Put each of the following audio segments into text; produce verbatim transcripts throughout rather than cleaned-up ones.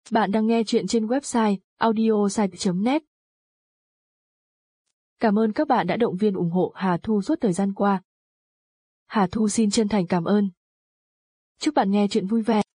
Bạn đang nghe chuyện trên website audiosite chấm net. Cảm ơn các bạn đã động viên ủng hộ Hà Thu suốt thời gian qua. Hà Thu xin chân thành cảm ơn. Chúc bạn nghe chuyện vui vẻ.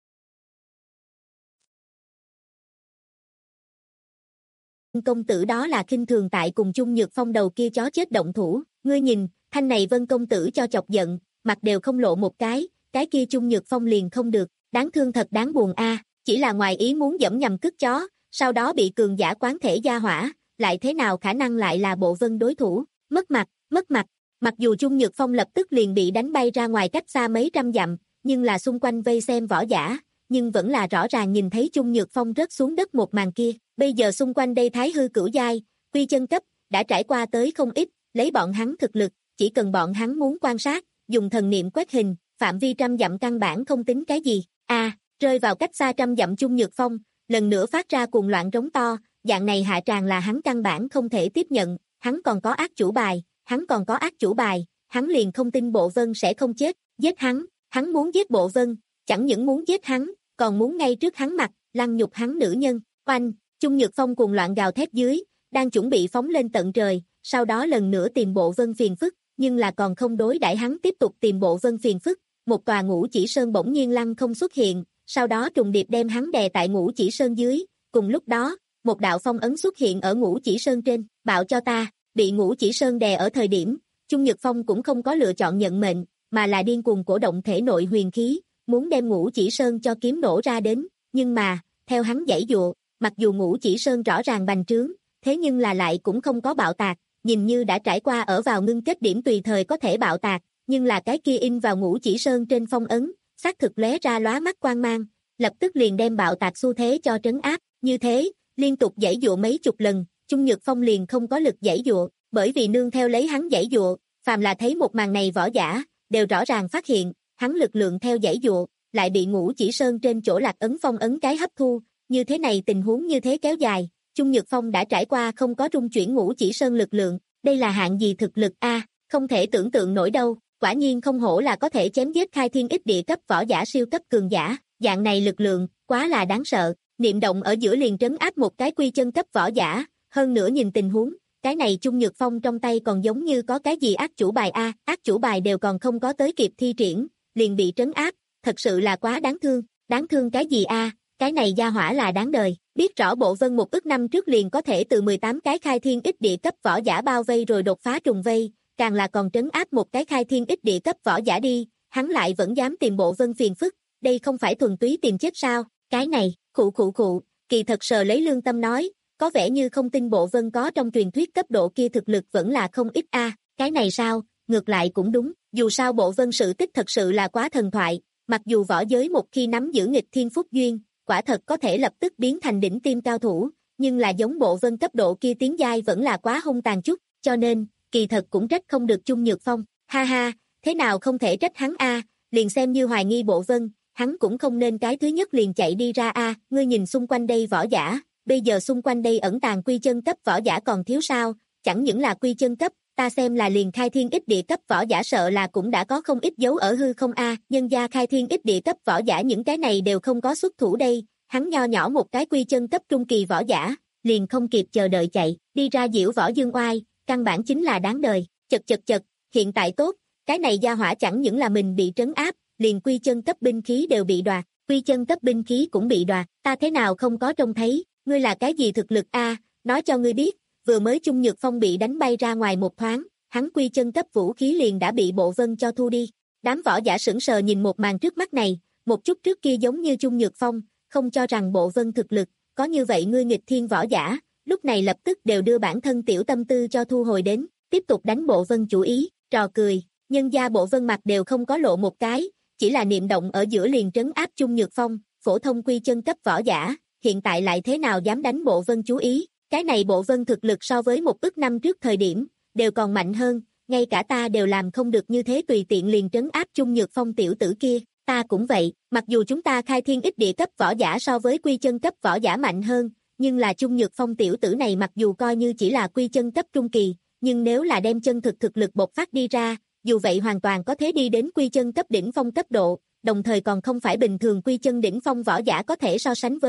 Công tử đó là khinh thường tại cùng chung Nhược Phong đầu kia chó chết động thủ, ngươi nhìn, thanh này Vân công tử cho chọc giận, mặt đều không lộ một cái, cái kia chung Nhược Phong liền không được, đáng thương thật đáng buồn a, chỉ là ngoài ý muốn dẫm nhầm cứt chó, sau đó bị cường giả quán thể gia hỏa, lại thế nào khả năng lại là Bộ Vân đối thủ, mất mặt, mất mặt. Mặc dù chung Nhược Phong lập tức liền bị đánh bay ra ngoài cách xa mấy trăm dặm, nhưng là xung quanh vây xem võ giả, nhưng vẫn là rõ ràng nhìn thấy chung Nhược Phong rớt xuống đất một màn kia. Bây giờ xung quanh đây thái hư cửu giai, quy chân cấp, đã trải qua tới không ít, lấy bọn hắn thực lực, chỉ cần bọn hắn muốn quan sát, dùng thần niệm quét hình, phạm vi trăm dặm căn bản không tính cái gì. A, à, rơi vào cách xa trăm dặm chung Nhược Phong, lần nữa phát ra cuồng loạn rống to, dạng này hạ tràng là hắn căn bản không thể tiếp nhận, hắn còn có ác chủ bài, hắn còn có ác chủ bài, hắn liền không tin Bộ Vân sẽ không chết, giết hắn, hắn muốn giết Bộ Vân, chẳng những muốn giết hắn, còn muốn ngay trước hắn mặt, lăng nhục hắn nữ nhân. Oanh, chung Nhược Phong cuồng loạn gào thét dưới, đang chuẩn bị phóng lên tận trời, sau đó lần nữa tìm Bộ Vân phiền phức, nhưng là còn không đối đãi hắn tiếp tục tìm Bộ Vân phiền phức, một tòa ngũ chỉ sơn bỗng nhiên lăng không xuất hiện, sau đó trùng điệp đem hắn đè tại ngũ chỉ sơn dưới, cùng lúc đó, một đạo phong ấn xuất hiện ở ngũ chỉ sơn trên, bạo cho ta, bị ngũ chỉ sơn đè ở thời điểm, chung Nhược Phong cũng không có lựa chọn nhận mệnh, mà là điên cuồng cổ động thể nội huyền khí, muốn đem ngũ chỉ sơn cho kiếm nổ ra đến, nhưng mà, theo hắn giãy dụa, mặc dù ngũ chỉ sơn rõ ràng bành trướng, thế nhưng là lại cũng không có bạo tạc, nhìn như đã trải qua ở vào ngưng kết điểm tùy thời có thể bạo tạc, nhưng là cái kia in vào ngũ chỉ sơn trên phong ấn, xác thực lóe ra lóa mắt quang mang, lập tức liền đem bạo tạc xu thế cho trấn áp, như thế, liên tục giãy dụa mấy chục lần, chung Nhược Phong liền không có lực giãy dụa, bởi vì nương theo lấy hắn giãy dụa, phàm là thấy một màn này võ giả, đều rõ ràng phát hiện, hắn lực lượng theo giãy dụa, lại bị ngũ chỉ sơn trên chỗ lạc ấn phong ấn cái hấp thu, như thế này tình huống như thế kéo dài, chung Nhược Phong đã trải qua không có rung chuyển ngũ chỉ sơn lực lượng, đây là hạng gì thực lực a, à, không thể tưởng tượng nổi đâu, quả nhiên không hổ là có thể chém giết khai thiên ích địa cấp võ giả siêu cấp cường giả, dạng này lực lượng, quá là đáng sợ, niệm động ở giữa liền trấn áp một cái quy chân cấp võ giả, hơn nữa nhìn tình huống, cái này chung Nhược Phong trong tay còn giống như có cái gì ác chủ bài a, à, ác chủ bài đều còn không có tới kịp thi triển, liền bị trấn áp, thật sự là quá đáng thương, đáng thương cái gì a, à, cái này gia hỏa là đáng đời, biết rõ Bộ Vân một ức năm trước liền có thể từ mười tám cái khai thiên ích địa cấp võ giả bao vây rồi đột phá trùng vây, càng là còn trấn áp một cái khai thiên ích địa cấp võ giả đi, hắn lại vẫn dám tìm Bộ Vân phiền phức, đây không phải thuần túy tìm chết sao, cái này, khụ khụ khụ, kỳ thật sờ lấy lương tâm nói, có vẻ như không tin Bộ Vân có trong truyền thuyết cấp độ kia thực lực vẫn là không ít a, à, cái này sao, ngược lại cũng đúng, dù sao Bộ Vân sự tích thật sự là quá thần thoại, mặc dù võ giới một khi nắm giữ nghịch thiên phúc duyên, quả thật có thể lập tức biến thành đỉnh tiêm cao thủ, nhưng là giống Bộ Vân cấp độ kia tiến giai vẫn là quá hung tàn chút, cho nên, kỳ thật cũng trách không được chung Nhược Phong, ha ha, thế nào không thể trách hắn a, à, liền xem như hoài nghi Bộ Vân, hắn cũng không nên cái thứ nhất liền chạy đi ra a, à, ngươi nhìn xung quanh đây võ giả, bây giờ xung quanh đây ẩn tàng quy chân cấp võ giả còn thiếu sao, chẳng những là quy chân cấp, ta xem là liền khai thiên ích địa cấp võ giả sợ là cũng đã có không ít dấu ở hư không a, à, nhân gia khai thiên ích địa cấp võ giả những cái này đều không có xuất thủ đây, hắn nho nhỏ một cái quy chân cấp trung kỳ võ giả, liền không kịp chờ đợi chạy, đi ra diễu võ dương oai, căn bản chính là đáng đời, chật chật chật, hiện tại tốt, cái này gia hỏa chẳng những là mình bị trấn áp, liền quy chân cấp binh khí đều bị đoạt, quy chân cấp binh khí cũng bị đoạt, ta thế nào không có trông thấy, ngươi là cái gì thực lực a, à, nói cho ngươi biết, vừa mới chung Nhược Phong bị đánh bay ra ngoài một thoáng, hắn quy chân cấp vũ khí liền đã bị Bộ Vân cho thu đi, đám võ giả sững sờ nhìn một màn trước mắt này, một chút trước kia giống như chung Nhược Phong, không cho rằng Bộ Vân thực lực, có như vậy ngươi nghịch thiên võ giả, lúc này lập tức đều đưa bản thân tiểu tâm tư cho thu hồi đến, tiếp tục đánh Bộ Vân chủ ý, trò cười, nhân gia Bộ Vân mặt đều không có lộ một cái, chỉ là niệm động ở giữa liền trấn áp chung Nhược Phong, phổ thông quy chân cấp võ giả, hiện tại lại thế nào dám đánh Bộ Vân chú ý, cái này Bộ Vân thực lực so với một ức năm trước thời điểm, đều còn mạnh hơn, ngay cả ta đều làm không được như thế tùy tiện liền trấn áp chung Nhược Phong tiểu tử kia, ta cũng vậy, mặc dù chúng ta khai thiên ích địa cấp võ giả so với quy chân cấp võ giả mạnh hơn, nhưng là chung Nhược Phong tiểu tử này mặc dù coi như chỉ là quy chân cấp trung kỳ, nhưng nếu là đem chân thực thực lực bộc phát đi ra, dù vậy hoàn toàn có thể đi đến quy chân cấp đỉnh phong cấp độ, đồng thời còn không phải bình thường quy chân đỉnh phong võ giả có thể so sánh với,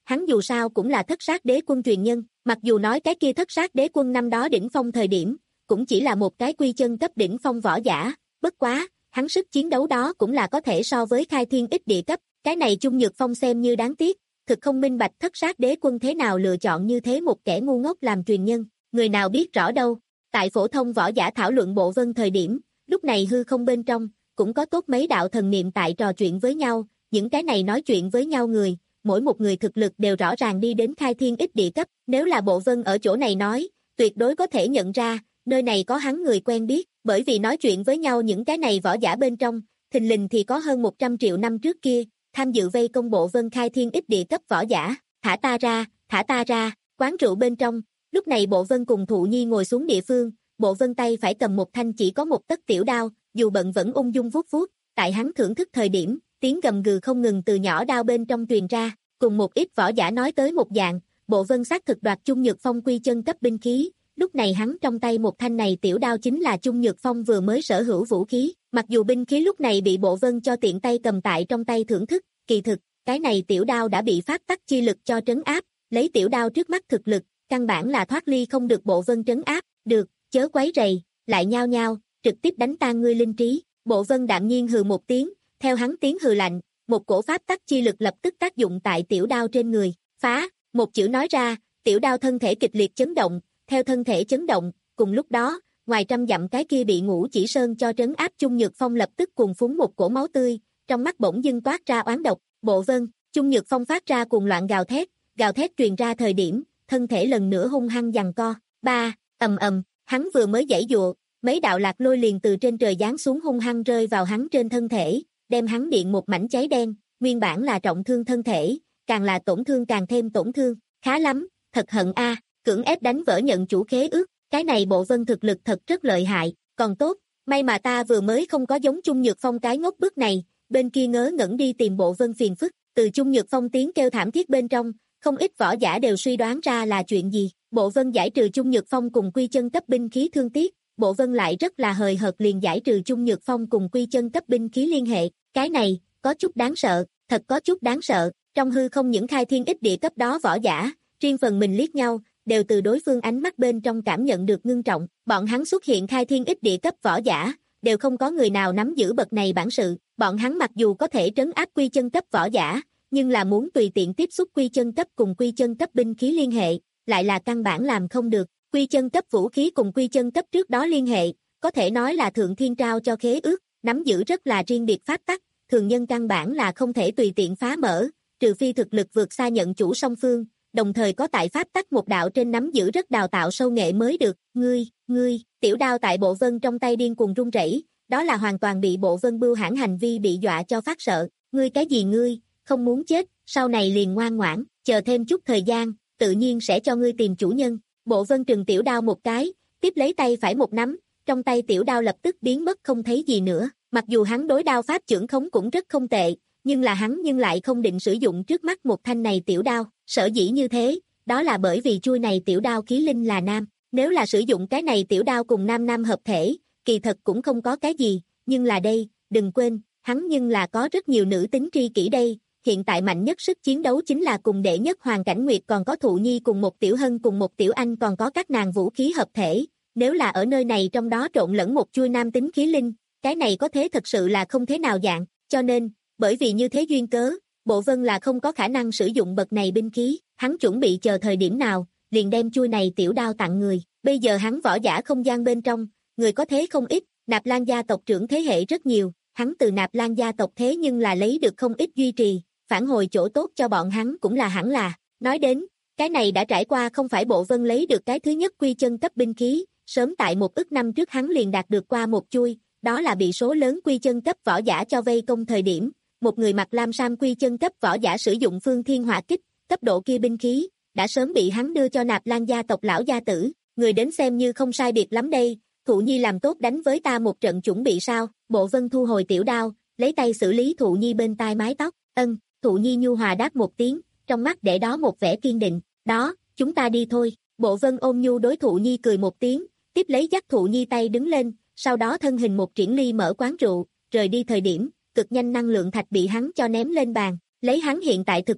hắn dù sao cũng là thất sát đế quân truyền nhân, mặc dù nói cái kia thất sát đế quân năm đó đỉnh phong thời điểm, cũng chỉ là một cái quy chân cấp đỉnh phong võ giả, bất quá, hắn sức chiến đấu đó cũng là có thể so với khai thiên ích địa cấp, cái này Chung Nhược Phong xem như đáng tiếc, thực không minh bạch thất sát đế quân thế nào lựa chọn như thế một kẻ ngu ngốc làm truyền nhân, người nào biết rõ đâu. Tại phổ thông võ giả thảo luận bộ vân thời điểm, lúc này hư không bên trong, cũng có tốt mấy đạo thần niệm tại trò chuyện với nhau, những cái này nói chuyện với nhau người, mỗi một người thực lực đều rõ ràng đi đến khai thiên ích địa cấp, nếu là bộ vân ở chỗ này nói, tuyệt đối có thể nhận ra, nơi này có hắn người quen biết, bởi vì nói chuyện với nhau những cái này võ giả bên trong, thình lình thì có hơn một trăm triệu năm trước kia, tham dự vây công bộ vân khai thiên ích địa cấp võ giả, thả ta ra, thả ta ra, quán rượu bên trong, lúc này bộ vân cùng Thụ Nhi ngồi xuống địa phương, bộ vân tay phải cầm một thanh chỉ có một tấc tiểu đao, dù bận vẫn ung dung vuốt vuốt, tại hắn thưởng thức thời điểm, tiếng gầm gừ không ngừng từ nhỏ đao bên trong truyền ra, cùng một ít võ giả nói tới một dạng, bộ vân xác thực đoạt Chung Nhược Phong quy chân cấp binh khí, lúc này hắn trong tay một thanh này tiểu đao chính là Chung Nhược Phong vừa mới sở hữu vũ khí, mặc dù binh khí lúc này bị bộ vân cho tiện tay cầm tại trong tay thưởng thức, kỳ thực, cái này tiểu đao đã bị pháp tắc chi lực cho trấn áp, lấy tiểu đao trước mắt thực lực, căn bản là thoát ly không được bộ vân trấn áp, được, chớ quấy rầy, lại nhao nhao, trực tiếp đánh tan ngươi linh trí, bộ vân đạm nhiên hừ một tiếng, theo hắn tiếng hừ lạnh, một cổ pháp tắc chi lực lập tức tác dụng tại tiểu đao trên người, phá, một chữ nói ra, tiểu đao thân thể kịch liệt chấn động, theo thân thể chấn động, cùng lúc đó, ngoài trăm dặm cái kia bị Ngũ Chỉ Sơn cho trấn áp Chung Nhược Phong lập tức cuồng phúng một cổ máu tươi, trong mắt bỗng dưng toát ra oán độc, bộ vân, Chung Nhược Phong phát ra cuồng loạn gào thét, gào thét truyền ra thời điểm, thân thể lần nữa hung hăng giằng co, ba, ầm ầm, hắn vừa mới giãy dụa, mấy đạo lạc lôi liền từ trên trời giáng xuống hung hăng rơi vào hắn trên thân thể, đem hắn điện một mảnh cháy đen, nguyên bản là trọng thương thân thể, càng là tổn thương càng thêm tổn thương, khá lắm, thật hận a, cưỡng ép đánh vỡ nhận chủ khế ước, cái này bộ vân thực lực thật rất lợi hại, còn tốt, may mà ta vừa mới không có giống Chung Nhược Phong cái ngốc bức này, bên kia ngớ ngẩn đi tìm bộ vân phiền phức, từ Chung Nhược Phong tiếng kêu thảm thiết bên trong, không ít võ giả đều suy đoán ra là chuyện gì, bộ vân giải trừ Chung Nhược Phong cùng quy chân cấp binh khí thương tiếc, bộ vân lại rất là hời hợt liền giải trừ Chung Nhược Phong cùng quy chân cấp binh khí liên hệ, cái này, có chút đáng sợ, thật có chút đáng sợ, trong hư không những khai thiên ích địa cấp đó võ giả, riêng phần mình liếc nhau, đều từ đối phương ánh mắt bên trong cảm nhận được ngưng trọng, bọn hắn xuất hiện khai thiên ích địa cấp võ giả, đều không có người nào nắm giữ bậc này bản sự, bọn hắn mặc dù có thể trấn áp quy chân cấp võ giả, nhưng là muốn tùy tiện tiếp xúc quy chân cấp cùng quy chân cấp binh khí liên hệ, lại là căn bản làm không được, quy chân cấp vũ khí cùng quy chân cấp trước đó liên hệ, có thể nói là thượng thiên trao cho khế ước, nắm giữ rất là riêng biệt pháp tắc, thường nhân căn bản là không thể tùy tiện phá mở, trừ phi thực lực vượt xa nhận chủ song phương, đồng thời có tại pháp tắc một đạo trên nắm giữ rất đào tạo sâu nghệ mới được, ngươi, ngươi, tiểu đao tại bộ vân trong tay điên cuồng run rẩy, đó là hoàn toàn bị bộ vân bưu hãn hành vi bị dọa cho phát sợ, ngươi cái gì ngươi, không muốn chết, sau này liền ngoan ngoãn, chờ thêm chút thời gian, tự nhiên sẽ cho ngươi tìm chủ nhân, bộ vân trừng tiểu đao một cái, tiếp lấy tay phải một nắm, trong tay tiểu đao lập tức biến mất không thấy gì nữa, mặc dù hắn đối đao pháp chưởng khống cũng rất không tệ, nhưng là hắn nhưng lại không định sử dụng trước mắt một thanh này tiểu đao, sở dĩ như thế, đó là bởi vì chuôi này tiểu đao khí linh là nam, nếu là sử dụng cái này tiểu đao cùng nam nam hợp thể, kỳ thật cũng không có cái gì, nhưng là đây, đừng quên, hắn nhưng là có rất nhiều nữ tính tri kỷ đây, hiện tại mạnh nhất sức chiến đấu chính là cùng đệ nhất Hoàng Cảnh Nguyệt còn có Thụ Nhi cùng một tiểu hân cùng một tiểu anh còn có các nàng vũ khí hợp thể, nếu là ở nơi này trong đó trộn lẫn một chuôi nam tính khí linh, cái này có thế thật sự là không thế nào dạng, cho nên, bởi vì như thế duyên cớ, bộ vân là không có khả năng sử dụng bậc này binh khí, hắn chuẩn bị chờ thời điểm nào, liền đem chuôi này tiểu đao tặng người, bây giờ hắn võ giả không gian bên trong, người có thế không ít, Nạp Lan gia tộc trưởng thế hệ rất nhiều, hắn từ Nạp Lan gia tộc thế nhưng là lấy được không ít duy trì, phản hồi chỗ tốt cho bọn hắn cũng là hẳn là, nói đến, cái này đã trải qua không phải bộ vân lấy được cái thứ nhất quy chân cấp binh khí, sớm tại một ức năm trước hắn liền đạt được qua một chuôi, đó là bị số lớn quy chân cấp võ giả cho vây công thời điểm, một người mặc lam sam quy chân cấp võ giả sử dụng phương thiên hỏa kích, cấp độ kia binh khí, đã sớm bị hắn đưa cho Nạp Lan gia tộc lão gia tử, người đến xem như không sai biệt lắm đây, Thụ Nhi làm tốt đánh với ta một trận chuẩn bị sao, bộ vân thu hồi tiểu đao, lấy tay xử lý Thụ Nhi bên tai mái tóc, ân, Thụ Nhi nhu hòa đáp một tiếng, trong mắt để đó một vẻ kiên định, đó, chúng ta đi thôi, bộ vân ôm nhu đối Thụ Nhi cười một tiếng, tiếp lấy dắt Thụ Nhi tay đứng lên, sau đó thân hình một triển ly mở quán rượu, rời đi thời điểm, cực nhanh năng lượng thạch bị hắn cho ném lên bàn, lấy hắn hiện tại thực lực,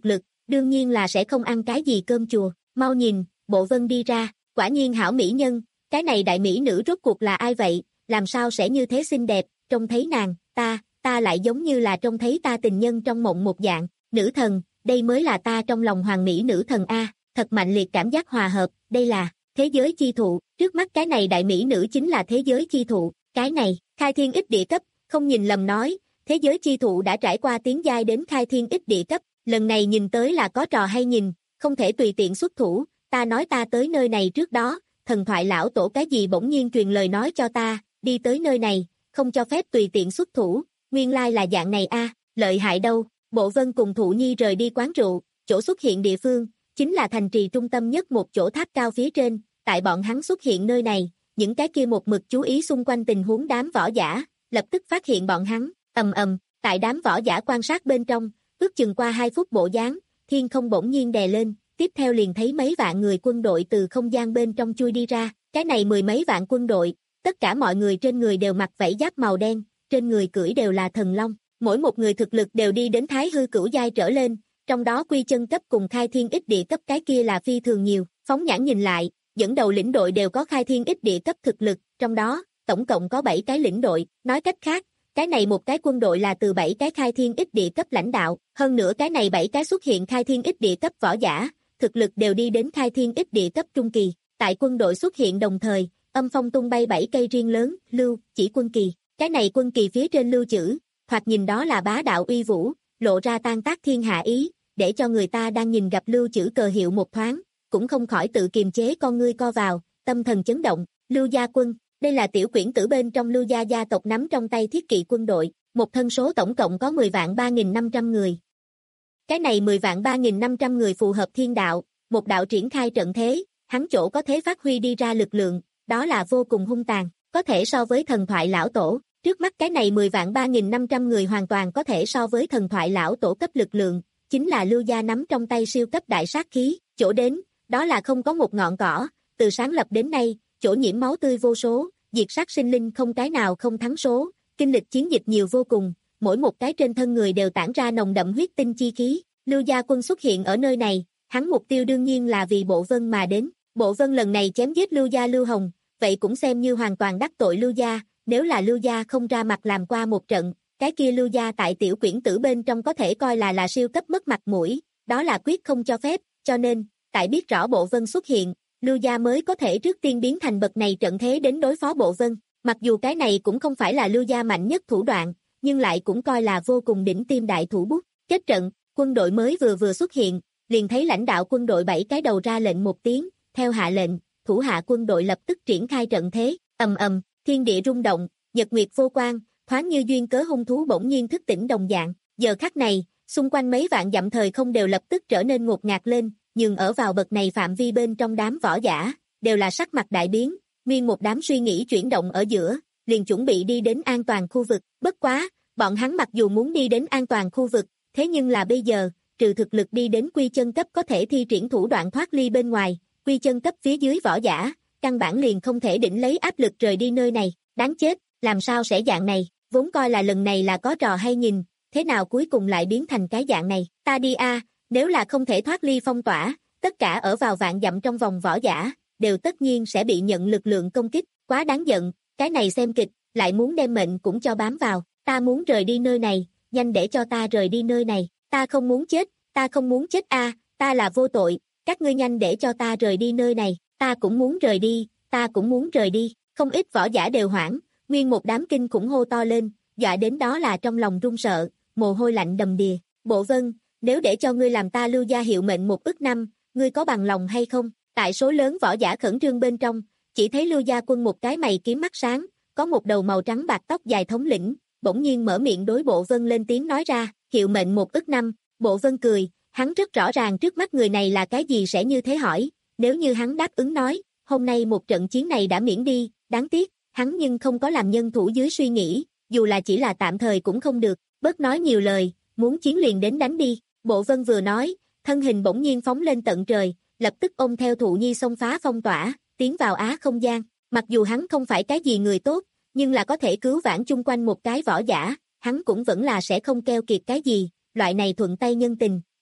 đương nhiên là sẽ không ăn cái gì cơm chùa, mau nhìn, Bộ Vân đi ra, quả nhiên hảo mỹ nhân, cái này đại mỹ nữ rốt cuộc là ai vậy, làm sao sẽ như thế xinh đẹp, trông thấy nàng, ta, ta lại giống như là trông thấy ta tình nhân trong mộng một dạng, nữ thần, đây mới là ta trong lòng hoàng mỹ nữ thần A, thật mạnh liệt cảm giác hòa hợp, đây là thế giới chi thụ, trước mắt cái này đại mỹ nữ chính là thế giới chi thụ, cái này, khai thiên ích địa cấp, không nhìn lầm nói, thế giới chi thụ đã trải qua tiến giai đến khai thiên ích địa cấp, lần này nhìn tới là có trò hay nhìn, không thể tùy tiện xuất thủ, ta nói ta tới nơi này trước đó, thần thoại lão tổ cái gì bỗng nhiên truyền lời nói cho ta, đi tới nơi này, không cho phép tùy tiện xuất thủ, nguyên lai là dạng này a, lợi hại đâu, Bộ Vân cùng Thụ Nhi rời đi quán rượu, chỗ xuất hiện địa phương, chính là thành trì trung tâm nhất một chỗ tháp cao phía trên, tại bọn hắn xuất hiện nơi này, những cái kia một mực chú ý xung quanh tình huống đám võ giả, lập tức phát hiện bọn hắn, ầm ầm, tại đám võ giả quan sát bên trong, ước chừng qua hai phút bộ dáng, thiên không bỗng nhiên đè lên, tiếp theo liền thấy mấy vạn người quân đội từ không gian bên trong chui đi ra, cái này mười mấy vạn quân đội, tất cả mọi người trên người đều mặc vảy giáp màu đen, trên người cưỡi đều là thần long, mỗi một người thực lực đều đi đến thái hư cửu giai trở lên, trong đó quy chân cấp cùng khai thiên ích địa cấp cái kia là phi thường nhiều, phóng nhãn nhìn lại, dẫn đầu lĩnh đội đều có khai thiên ích địa cấp thực lực, trong đó, tổng cộng có bảy cái lĩnh đội, nói cách khác, cái này một cái quân đội là từ bảy cái khai thiên ích địa cấp lãnh đạo, hơn nữa cái này bảy cái xuất hiện khai thiên ích địa cấp võ giả, thực lực đều đi đến khai thiên ích địa cấp trung kỳ, tại quân đội xuất hiện đồng thời, âm phong tung bay bảy cây riêng lớn, lưu, chỉ quân kỳ, cái này quân kỳ phía trên lưu chữ, thoạt nhìn đó là bá đạo uy vũ, lộ ra tan tác thiên hạ ý, để cho người ta đang nhìn gặp lưu chữ cờ hiệu một thoáng, cũng không khỏi tự kiềm chế con ngươi co vào, tâm thần chấn động, Lưu gia quân, đây là tiểu quyển tử bên trong Lưu gia gia tộc nắm trong tay thiết kỵ quân đội, một thân số tổng cộng có mười vạn ba nghìn năm trăm người. Cái này mười vạn ba nghìn năm trăm người phù hợp thiên đạo, một đạo triển khai trận thế, hắn chỗ có thể phát huy đi ra lực lượng, đó là vô cùng hung tàn, có thể so với thần thoại lão tổ, trước mắt cái này mười vạn ba nghìn năm trăm người hoàn toàn có thể so với thần thoại lão tổ cấp lực lượng, chính là Lưu gia nắm trong tay siêu cấp đại sát khí, chỗ đến, đó là không có một ngọn cỏ, từ sáng lập đến nay, chỗ nhiễm máu tươi vô số, diệt sát sinh linh không cái nào không thắng số, kinh lịch chiến dịch nhiều vô cùng, mỗi một cái trên thân người đều tản ra nồng đậm huyết tinh chi khí, Lưu gia quân xuất hiện ở nơi này, hắn mục tiêu đương nhiên là vì Bộ Vân mà đến, Bộ Vân lần này chém giết Lưu gia Lưu Hồng, vậy cũng xem như hoàn toàn đắc tội Lưu gia, nếu là Lưu gia không ra mặt làm qua một trận, cái kia Lưu gia tại tiểu quyển tử bên trong có thể coi là là siêu cấp mất mặt mũi, đó là quyết không cho phép, cho nên, tại biết rõ Bộ Vân xuất hiện, Lưu gia mới có thể trước tiên biến thành bậc này trận thế đến đối phó Bộ Vân, mặc dù cái này cũng không phải là Lưu gia mạnh nhất thủ đoạn, nhưng lại cũng coi là vô cùng đỉnh tiêm đại thủ bút, kết trận, quân đội mới vừa vừa xuất hiện, liền thấy lãnh đạo quân đội bảy cái đầu ra lệnh một tiếng, theo hạ lệnh, thủ hạ quân đội lập tức triển khai trận thế, ầm ầm, thiên địa rung động, nhật nguyệt vô quang, thoáng như duyên cớ hung thú bỗng nhiên thức tỉnh đồng dạng, giờ khắc này, xung quanh mấy vạn dặm thời không đều lập tức trở nên ngột ngạt lên, nhưng ở vào bậc này phạm vi bên trong đám võ giả, đều là sắc mặt đại biến, nguyên một đám suy nghĩ chuyển động ở giữa, liền chuẩn bị đi đến an toàn khu vực, bất quá, bọn hắn mặc dù muốn đi đến an toàn khu vực, thế nhưng là bây giờ, trừ thực lực đi đến quy chân cấp có thể thi triển thủ đoạn thoát ly bên ngoài, quy chân cấp phía dưới võ giả, căn bản liền không thể đỉnh lấy áp lực rời đi nơi này, đáng chết, làm sao sẽ dạng này, vốn coi là lần này là có trò hay nhìn, thế nào cuối cùng lại biến thành cái dạng này, ta đi a, nếu là không thể thoát ly phong tỏa, tất cả ở vào vạn dặm trong vòng võ giả, đều tất nhiên sẽ bị nhận lực lượng công kích, quá đáng giận, cái này xem kịch, lại muốn đem mệnh cũng cho bám vào, ta muốn rời đi nơi này, nhanh để cho ta rời đi nơi này, ta không muốn chết, ta không muốn chết a, ta là vô tội, các ngươi nhanh để cho ta rời đi nơi này, ta cũng muốn rời đi, ta cũng muốn rời đi, không ít võ giả đều hoảng, nguyên một đám kinh khủng hô to lên, dọa đến đó là trong lòng run sợ, mồ hôi lạnh đầm đìa, Bộ Vân, nếu để cho ngươi làm ta Lưu gia hiệu mệnh một ức năm, ngươi có bằng lòng hay không? Tại số lớn võ giả khẩn trương bên trong, chỉ thấy Lưu gia quân một cái mày kiếm mắt sáng, có một đầu màu trắng bạc tóc dài thống lĩnh, bỗng nhiên mở miệng đối Bộ Vân lên tiếng nói ra, hiệu mệnh một ức năm, Bộ Vân cười, hắn rất rõ ràng trước mắt người này là cái gì sẽ như thế hỏi, nếu như hắn đáp ứng nói, hôm nay một trận chiến này đã miễn đi, đáng tiếc, hắn nhưng không có làm nhân thủ dưới suy nghĩ, dù là chỉ là tạm thời cũng không được, bớt nói nhiều lời, muốn chiến liền đến đánh đi, Bộ Vân vừa nói, thân hình bỗng nhiên phóng lên tận trời, lập tức ôm theo Thụ Nhi xông phá phong tỏa, tiến vào á không gian, mặc dù hắn không phải cái gì người tốt, nhưng là có thể cứu vãn chung quanh một cái võ giả, hắn cũng vẫn là sẽ không keo kiệt cái gì, loại này thuận tay nhân tình,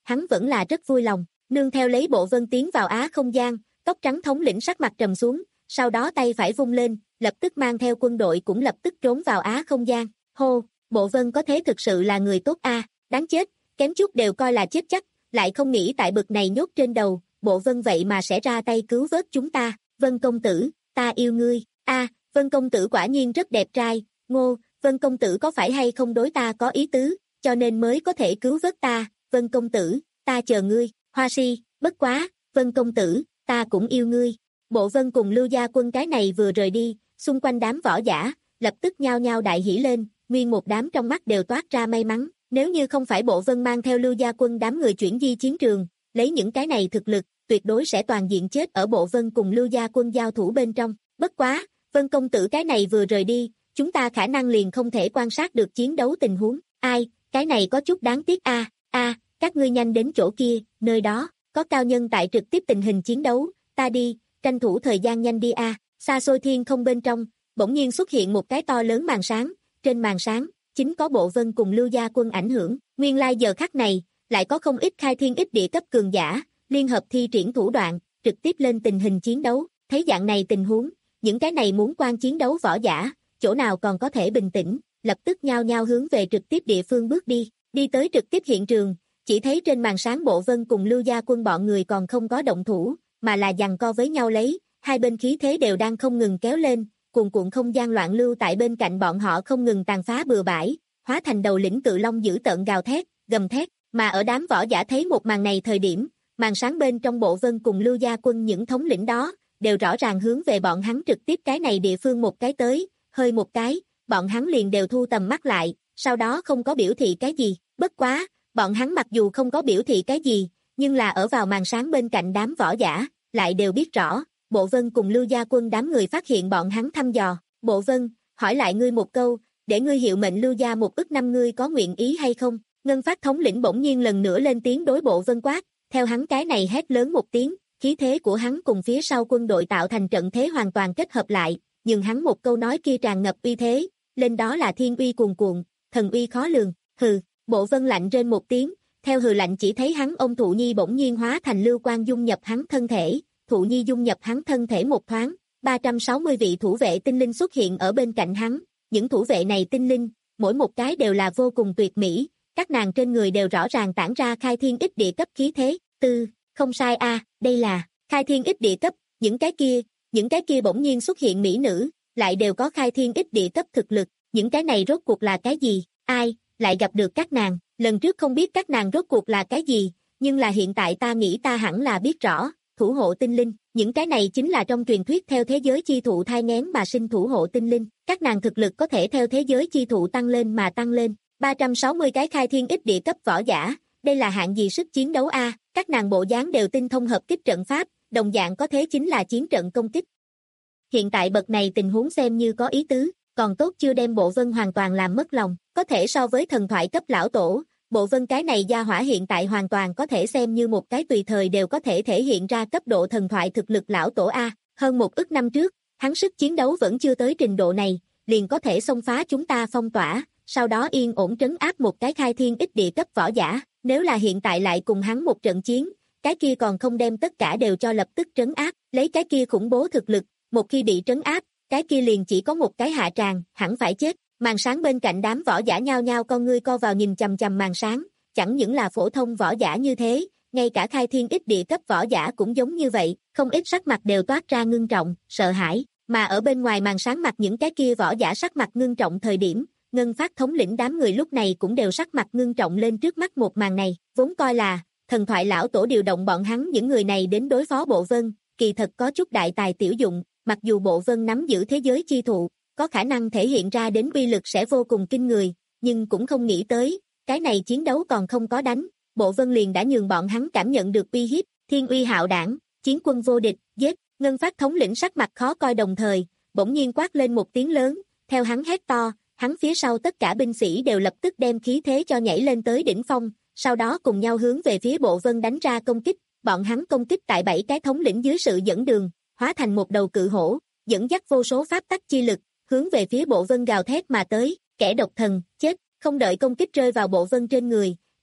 hắn vẫn là rất vui lòng, nương theo lấy Bộ Vân tiến vào Á không gian, tóc trắng thống lĩnh sắc mặt trầm xuống, sau đó tay phải vung lên, lập tức mang theo quân đội cũng lập tức trốn vào Á không gian. Hô, Bộ Vân có thế thực sự là người tốt a, đáng chết, kém chút đều coi là chết chắc, lại không nghĩ tại bực này nhốt trên đầu, Bộ Vân vậy mà sẽ ra tay cứu vớt chúng ta. Vân công tử, ta yêu ngươi. A, Vân công tử quả nhiên rất đẹp trai. Ngô, Vân công tử có phải hay không đối ta có ý tứ, cho nên mới có thể cứu vớt ta. Vân công tử, ta chờ ngươi. Hoa Si, bất quá, Vân công tử, ta cũng yêu ngươi. Bộ Vân cùng Lưu Gia Quân cái này vừa rời đi, xung quanh đám võ giả, lập tức nhao nhao đại hỉ lên, nguyên một đám trong mắt đều toát ra may mắn, nếu như không phải Bộ Vân mang theo Lưu Gia Quân đám người chuyển di chiến trường, lấy những cái này thực lực, tuyệt đối sẽ toàn diện chết ở Bộ Vân cùng Lưu Gia Quân giao thủ bên trong. Bất quá, Vân công tử cái này vừa rời đi, chúng ta khả năng liền không thể quan sát được chiến đấu tình huống. Ai, cái này có chút đáng tiếc a. A, các ngươi nhanh đến chỗ kia, nơi đó có cao nhân tại trực tiếp tình hình chiến đấu, ta đi, tranh thủ thời gian nhanh đi a. Xa xôi thiên không bên trong, bỗng nhiên xuất hiện một cái to lớn màn sáng, trên màn sáng chính có Bộ Vân cùng Lưu Gia Quân ảnh hưởng. Nguyên lai giờ khắc này, lại có không ít khai thiên ích địa cấp cường giả, liên hợp thi triển thủ đoạn, trực tiếp lên tình hình chiến đấu. Thấy dạng này tình huống, những cái này muốn quan chiến đấu võ giả, chỗ nào còn có thể bình tĩnh, lập tức nhao nhao hướng về trực tiếp địa phương bước đi, đi tới trực tiếp hiện trường, chỉ thấy trên màn sáng Bộ Vân cùng Lưu Gia Quân bọn người còn không có động thủ, mà là giằng co với nhau lấy, hai bên khí thế đều đang không ngừng kéo lên, cuồn cuộn không gian loạn lưu tại bên cạnh bọn họ không ngừng tàn phá bừa bãi, hóa thành đầu lĩnh cự long dữ tợn gào thét, gầm thét, mà ở đám võ giả thấy một màn này thời điểm, màn sáng bên trong Bộ Vân cùng Lưu Gia Quân những thống lĩnh đó, đều rõ ràng hướng về bọn hắn trực tiếp cái này địa phương một cái tới, hơi một cái, bọn hắn liền đều thu tầm mắt lại, sau đó không có biểu thị cái gì, bất quá, bọn hắn mặc dù không có biểu thị cái gì, nhưng là ở vào màn sáng bên cạnh đám võ giả, lại đều biết rõ, Bộ Vân cùng Lưu Gia Quân đám người phát hiện bọn hắn thăm dò. Bộ Vân, hỏi lại ngươi một câu, để ngươi hiệu mệnh Lưu Gia một ức năm ngươi có nguyện ý hay không? Ngân Phát thống lĩnh bỗng nhiên lần nữa lên tiếng đối Bộ Vân quát, theo hắn cái này hét lớn một tiếng, khí thế của hắn cùng phía sau quân đội tạo thành trận thế hoàn toàn kết hợp lại, nhưng hắn một câu nói kia tràn ngập uy thế, lên đó là thiên uy cuồn cuộn, thần uy khó lường. Hừ, Bộ Vân lạnh rên một tiếng, theo hừ lạnh chỉ thấy hắn ôm Thụ Nhi bỗng nhiên hóa thành lưu quang dung nhập hắn thân thể, Thụ Nhi dung nhập hắn thân thể một thoáng, ba trăm sáu mươi vị thủ vệ tinh linh xuất hiện ở bên cạnh hắn, những thủ vệ này tinh linh, mỗi một cái đều là vô cùng tuyệt mỹ, các nàng trên người đều rõ ràng tản ra khai thiên ích địa cấp khí thế. Tư, không sai a, đây là khai thiên ích địa cấp, những cái kia, những cái kia bỗng nhiên xuất hiện mỹ nữ, lại đều có khai thiên ích địa cấp thực lực, những cái này rốt cuộc là cái gì? Ai, lại gặp được các nàng, lần trước không biết các nàng rốt cuộc là cái gì, nhưng là hiện tại ta nghĩ ta hẳn là biết rõ, thủ hộ tinh linh, những cái này chính là trong truyền thuyết theo thế giới chi thụ thai nghén mà sinh thủ hộ tinh linh, các nàng thực lực có thể theo thế giới chi thụ tăng lên mà tăng lên, ba trăm sáu mươi cái khai thiên ích địa cấp võ giả, đây là hạng gì sức chiến đấu a? Các nàng bộ dáng đều tinh thông hợp kích trận pháp, đồng dạng có thế chính là chiến trận công kích. Hiện tại bậc này tình huống xem như có ý tứ, còn tốt chưa đem Bộ Vân hoàn toàn làm mất lòng, có thể so với thần thoại cấp lão tổ, Bộ Vân cái này gia hỏa hiện tại hoàn toàn có thể xem như một cái tùy thời đều có thể thể hiện ra cấp độ thần thoại thực lực lão tổ a. Hơn một ức năm trước, hắn sức chiến đấu vẫn chưa tới trình độ này, liền có thể xông phá chúng ta phong tỏa, sau đó yên ổn trấn áp một cái khai thiên ích địa cấp võ giả, nếu là hiện tại lại cùng hắn một trận chiến, cái kia còn không đem tất cả đều cho lập tức trấn áp, lấy cái kia khủng bố thực lực, một khi bị trấn áp, cái kia liền chỉ có một cái hạ tràng, hẳn phải chết. Màn sáng bên cạnh đám võ giả nhao nhao con ngươi co vào nhìn chằm chằm màn sáng, chẳng những là phổ thông võ giả như thế, ngay cả khai thiên ích địa cấp võ giả cũng giống như vậy, không ít sắc mặt đều toát ra ngưng trọng, sợ hãi, mà ở bên ngoài màn sáng mặt những cái kia võ giả sắc mặt ngưng trọng thời điểm, Ngân Phát thống lĩnh đám người lúc này cũng đều sắc mặt ngưng trọng lên trước mắt một màn này, vốn coi là thần thoại lão tổ điều động bọn hắn những người này đến đối phó Bộ Vân, kỳ thật có chút đại tài tiểu dụng, mặc dù Bộ Vân nắm giữ thế giới chi thụ, có khả năng thể hiện ra đến uy lực sẽ vô cùng kinh người, nhưng cũng không nghĩ tới, cái này chiến đấu còn không có đánh, Bộ Vân liền đã nhường bọn hắn cảm nhận được uy hiếp, thiên uy hạo đảng, chiến quân vô địch, giết. Ngân Phát thống lĩnh sắc mặt khó coi đồng thời, bỗng nhiên quát lên một tiếng lớn, theo hắn hét to, hắn phía sau tất cả binh sĩ đều lập tức đem khí thế cho nhảy lên tới đỉnh phong, sau đó cùng nhau hướng về phía Bộ Vân đánh ra công kích, bọn hắn công kích tại bảy cái thống lĩnh dưới sự dẫn đường, hóa thành một đầu cự hổ, dẫn dắt vô số pháp tắc chi lực, hướng về phía Bộ Vân gào thét mà tới, kẻ độc thần, chết, không đợi công kích rơi vào Bộ Vân trên người,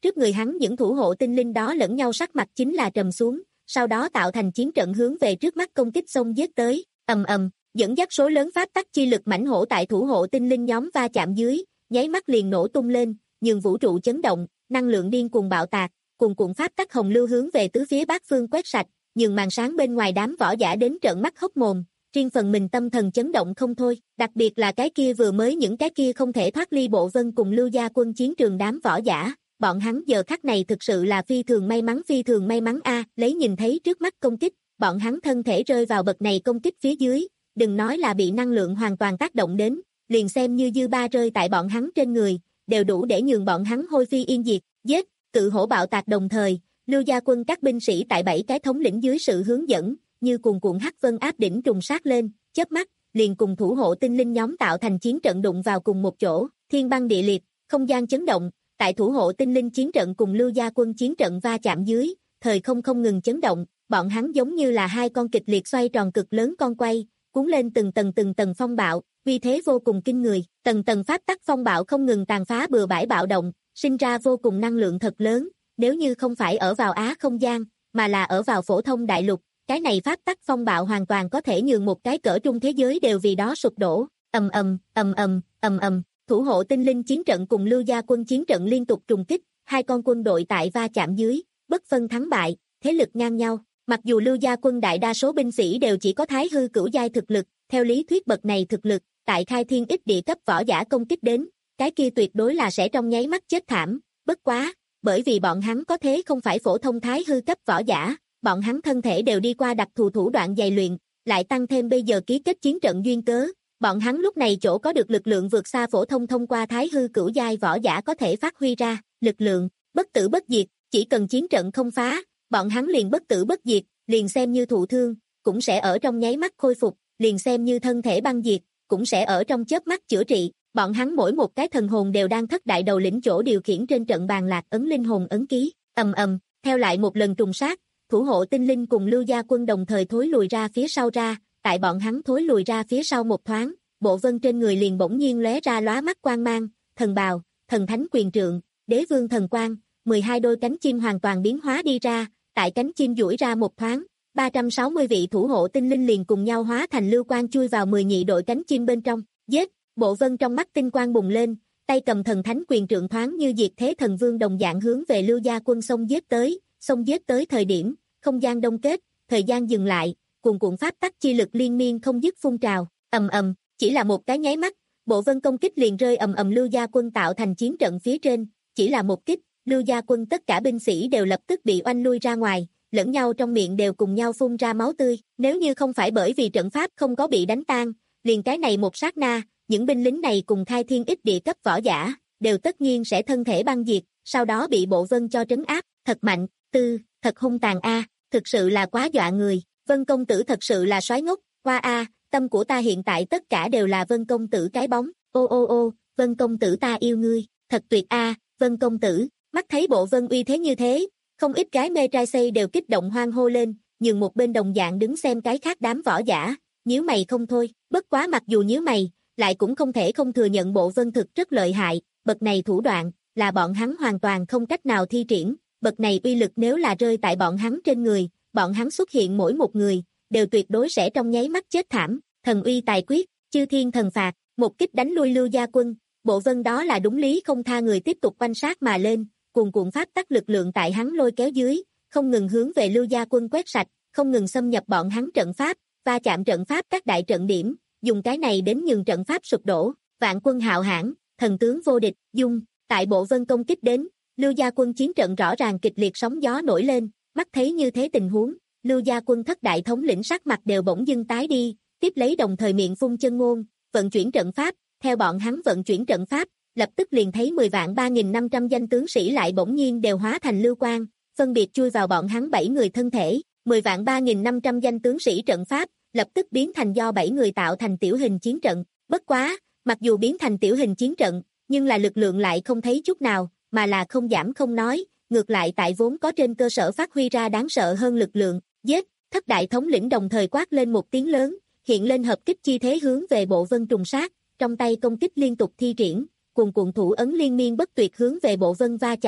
trước người hắn những thủ hộ tinh linh đó lẫn nhau sắc mặt chính là trầm xuống, sau đó tạo thành chiến trận hướng về trước mắt công kích xông giết tới, ầm ầm, dẫn dắt số lớn pháp tắc chi lực mãnh hổ tại thủ hộ tinh linh nhóm va chạm dưới, nháy mắt liền nổ tung lên, nhường vũ trụ chấn động, năng lượng điên cuồng bạo tạc, cuồn cuộn pháp tắc hồng lưu hướng về tứ phía bát phương quét sạch, nhường màn sáng bên ngoài đám võ giả đến trợn mắt hốc mồm, riêng phần mình tâm thần chấn động không thôi, đặc biệt là cái kia vừa mới những cái kia không thể thoát ly Bộ Vân cùng Lưu Gia Quân chiến trường đám võ giả, bọn hắn giờ khắc này thực sự là phi thường may mắn phi thường may mắn a, lấy nhìn thấy trước mắt công kích, bọn hắn thân thể rơi vào bậc này công kích phía dưới, đừng nói là bị năng lượng hoàn toàn tác động đến, liền xem như dư ba rơi tại bọn hắn trên người, đều đủ để nhường bọn hắn hôi phi yên diệt, giết, cự hổ bạo tạc đồng thời, Lưu Gia Quân các binh sĩ tại bảy cái thống lĩnh dưới sự hướng dẫn, như cuồn cuộn hắc vân áp đỉnh trùng sát lên, chớp mắt, liền cùng thủ hộ tinh linh nhóm tạo thành chiến trận đụng vào cùng một chỗ, thiên băng địa liệt, không gian chấn động, tại thủ hộ tinh linh chiến trận cùng Lưu Gia Quân chiến trận va chạm dưới, thời không không ngừng chấn động, bọn hắn giống như là hai con kịch liệt xoay tròn cực lớn con quay, cuốn lên từng tầng từng tầng phong bạo, uy thế vô cùng kinh người, tầng tầng pháp tắc phong bạo không ngừng tàn phá bừa bãi bạo động, sinh ra vô cùng năng lượng thật lớn, nếu như không phải ở vào Á không gian, mà là ở vào phổ thông đại lục, cái này pháp tắc phong bạo hoàn toàn có thể nhường một cái cỡ trung thế giới đều vì đó sụp đổ, ầm ầm, ầm ầm, ầm ầm, thủ hộ tinh linh chiến trận cùng Lưu Gia Quân chiến trận liên tục trùng kích, hai con quân đội tại va chạm dưới, bất phân thắng bại, thế lực ngang nhau. Mặc dù Lưu Gia Quân đại đa số binh sĩ đều chỉ có thái hư cửu giai thực lực, theo lý thuyết bậc này thực lực, tại khai thiên ít địa cấp võ giả công kích đến, cái kia tuyệt đối là sẽ trong nháy mắt chết thảm, bất quá, bởi vì bọn hắn có thế không phải phổ thông thái hư cấp võ giả, bọn hắn thân thể đều đi qua đặc thù thủ đoạn dày luyện, lại tăng thêm bây giờ ký kết chiến trận duyên cớ, bọn hắn lúc này chỗ có được lực lượng vượt xa phổ thông thông qua thái hư cửu giai võ giả có thể phát huy ra, lực lượng, bất tử bất diệt, chỉ cần chiến trận không phá, bọn hắn liền bất tử bất diệt, liền xem như thụ thương, cũng sẽ ở trong nháy mắt khôi phục, liền xem như thân thể băng diệt, cũng sẽ ở trong chớp mắt chữa trị, bọn hắn mỗi một cái thần hồn đều đang thất đại đầu lĩnh chỗ điều khiển trên trận bàn lạc ấn linh hồn ấn ký, ầm ầm, theo lại một lần trùng sát, thủ hộ tinh linh cùng Lưu Gia Quân đồng thời thối lùi ra phía sau ra, tại bọn hắn thối lùi ra phía sau một thoáng, Bộ Vân trên người liền bỗng nhiên lóe ra lóa mắt quang mang, thần bào, thần thánh quyền trượng, đế vương thần quang, mười hai đôi cánh chim hoàn toàn biến hóa đi ra, tại cánh chim duỗi ra một thoáng, ba trăm sáu mươi vị thủ hộ tinh linh liền cùng nhau hóa thành lưu quang chui vào mười nhị đội cánh chim bên trong, giết, Bộ Vân trong mắt tinh quang bùng lên, tay cầm thần thánh quyền trượng thoáng như diệt thế thần vương đồng dạng hướng về Lưu Gia Quân xông giết tới, xông giết tới thời điểm, không gian đông kết, thời gian dừng lại, cuồn cuộn pháp tắc chi lực liên miên không dứt phun trào, ầm ầm, chỉ là một cái nháy mắt, Bộ Vân công kích liền rơi ầm ầm Lưu Gia Quân tạo thành chiến trận phía trên, chỉ là một kích, Lưu Gia Quân tất cả binh sĩ đều lập tức bị oanh lui ra ngoài, lẫn nhau trong miệng đều cùng nhau phun ra máu tươi, nếu như không phải bởi vì trận pháp không có bị đánh tan, liền cái này một sát na, những binh lính này cùng khai thiên ít địa cấp võ giả, đều tất nhiên sẽ thân thể băng diệt, sau đó bị Bộ Vân cho trấn áp, thật mạnh, tư, thật hung tàn a, thực sự là quá dọa người, Vân công tử thật sự là soái ngốc, qua a, tâm của ta hiện tại tất cả đều là Vân công tử cái bóng, ô ô ô, Vân công tử ta yêu ngươi, thật tuyệt a, Vân công tử, mắt thấy Bộ Vân uy thế như thế, không ít gái mê trai xây đều kích động hoan hô lên, nhưng một bên đồng dạng đứng xem cái khác đám võ giả, nhíu mày không thôi, bất quá mặc dù nhíu mày, lại cũng không thể không thừa nhận Bộ Vân thực rất lợi hại, bậc này thủ đoạn, là bọn hắn hoàn toàn không cách nào thi triển, bậc này uy lực nếu là rơi tại bọn hắn trên người, bọn hắn xuất hiện mỗi một người, đều tuyệt đối sẽ trong nháy mắt chết thảm, thần uy tài quyết, chư thiên thần phạt, một kích đánh lui Lưu Gia Quân, Bộ Vân đó là đúng lý không tha người tiếp tục quanh sát mà lên, cuồn cuộn pháp tắc lực lượng tại hắn lôi kéo dưới, không ngừng hướng về Lưu Gia Quân quét sạch, không ngừng xâm nhập bọn hắn trận pháp, va chạm trận pháp các đại trận điểm, dùng cái này đến nhường trận pháp sụp đổ, vạn quân hạo hãn, thần tướng vô địch, dung, tại Bộ Vân công kích đến, Lưu Gia Quân chiến trận rõ ràng kịch liệt sóng gió nổi lên, mắt thấy như thế tình huống, Lưu Gia Quân thất đại thống lĩnh sắc mặt đều bỗng dưng tái đi, tiếp lấy đồng thời miệng phun chân ngôn, vận chuyển trận pháp, theo bọn hắn vận chuyển trận pháp, lập tức liền thấy mười vạn ba nghìn năm trăm danh tướng sĩ lại bỗng nhiên đều hóa thành lưu quang, phân biệt chui vào bọn hắn bảy người thân thể, mười vạn ba nghìn năm trăm danh tướng sĩ trận pháp, lập tức biến thành do bảy người tạo thành tiểu hình chiến trận, bất quá, mặc dù biến thành tiểu hình chiến trận, nhưng là lực lượng lại không thấy chút nào, mà là không giảm không nói, ngược lại tại vốn có trên cơ sở phát huy ra đáng sợ hơn lực lượng, giết, thất đại thống lĩnh đồng thời quát lên một tiếng lớn, hiện lên hợp kích chi thế hướng về Bộ Vân trùng sát, trong tay công kích liên tục thi triển, cuồn cuộn thủ ấn liên miên bất tuyệt hướng về Bộ Vân va chạm,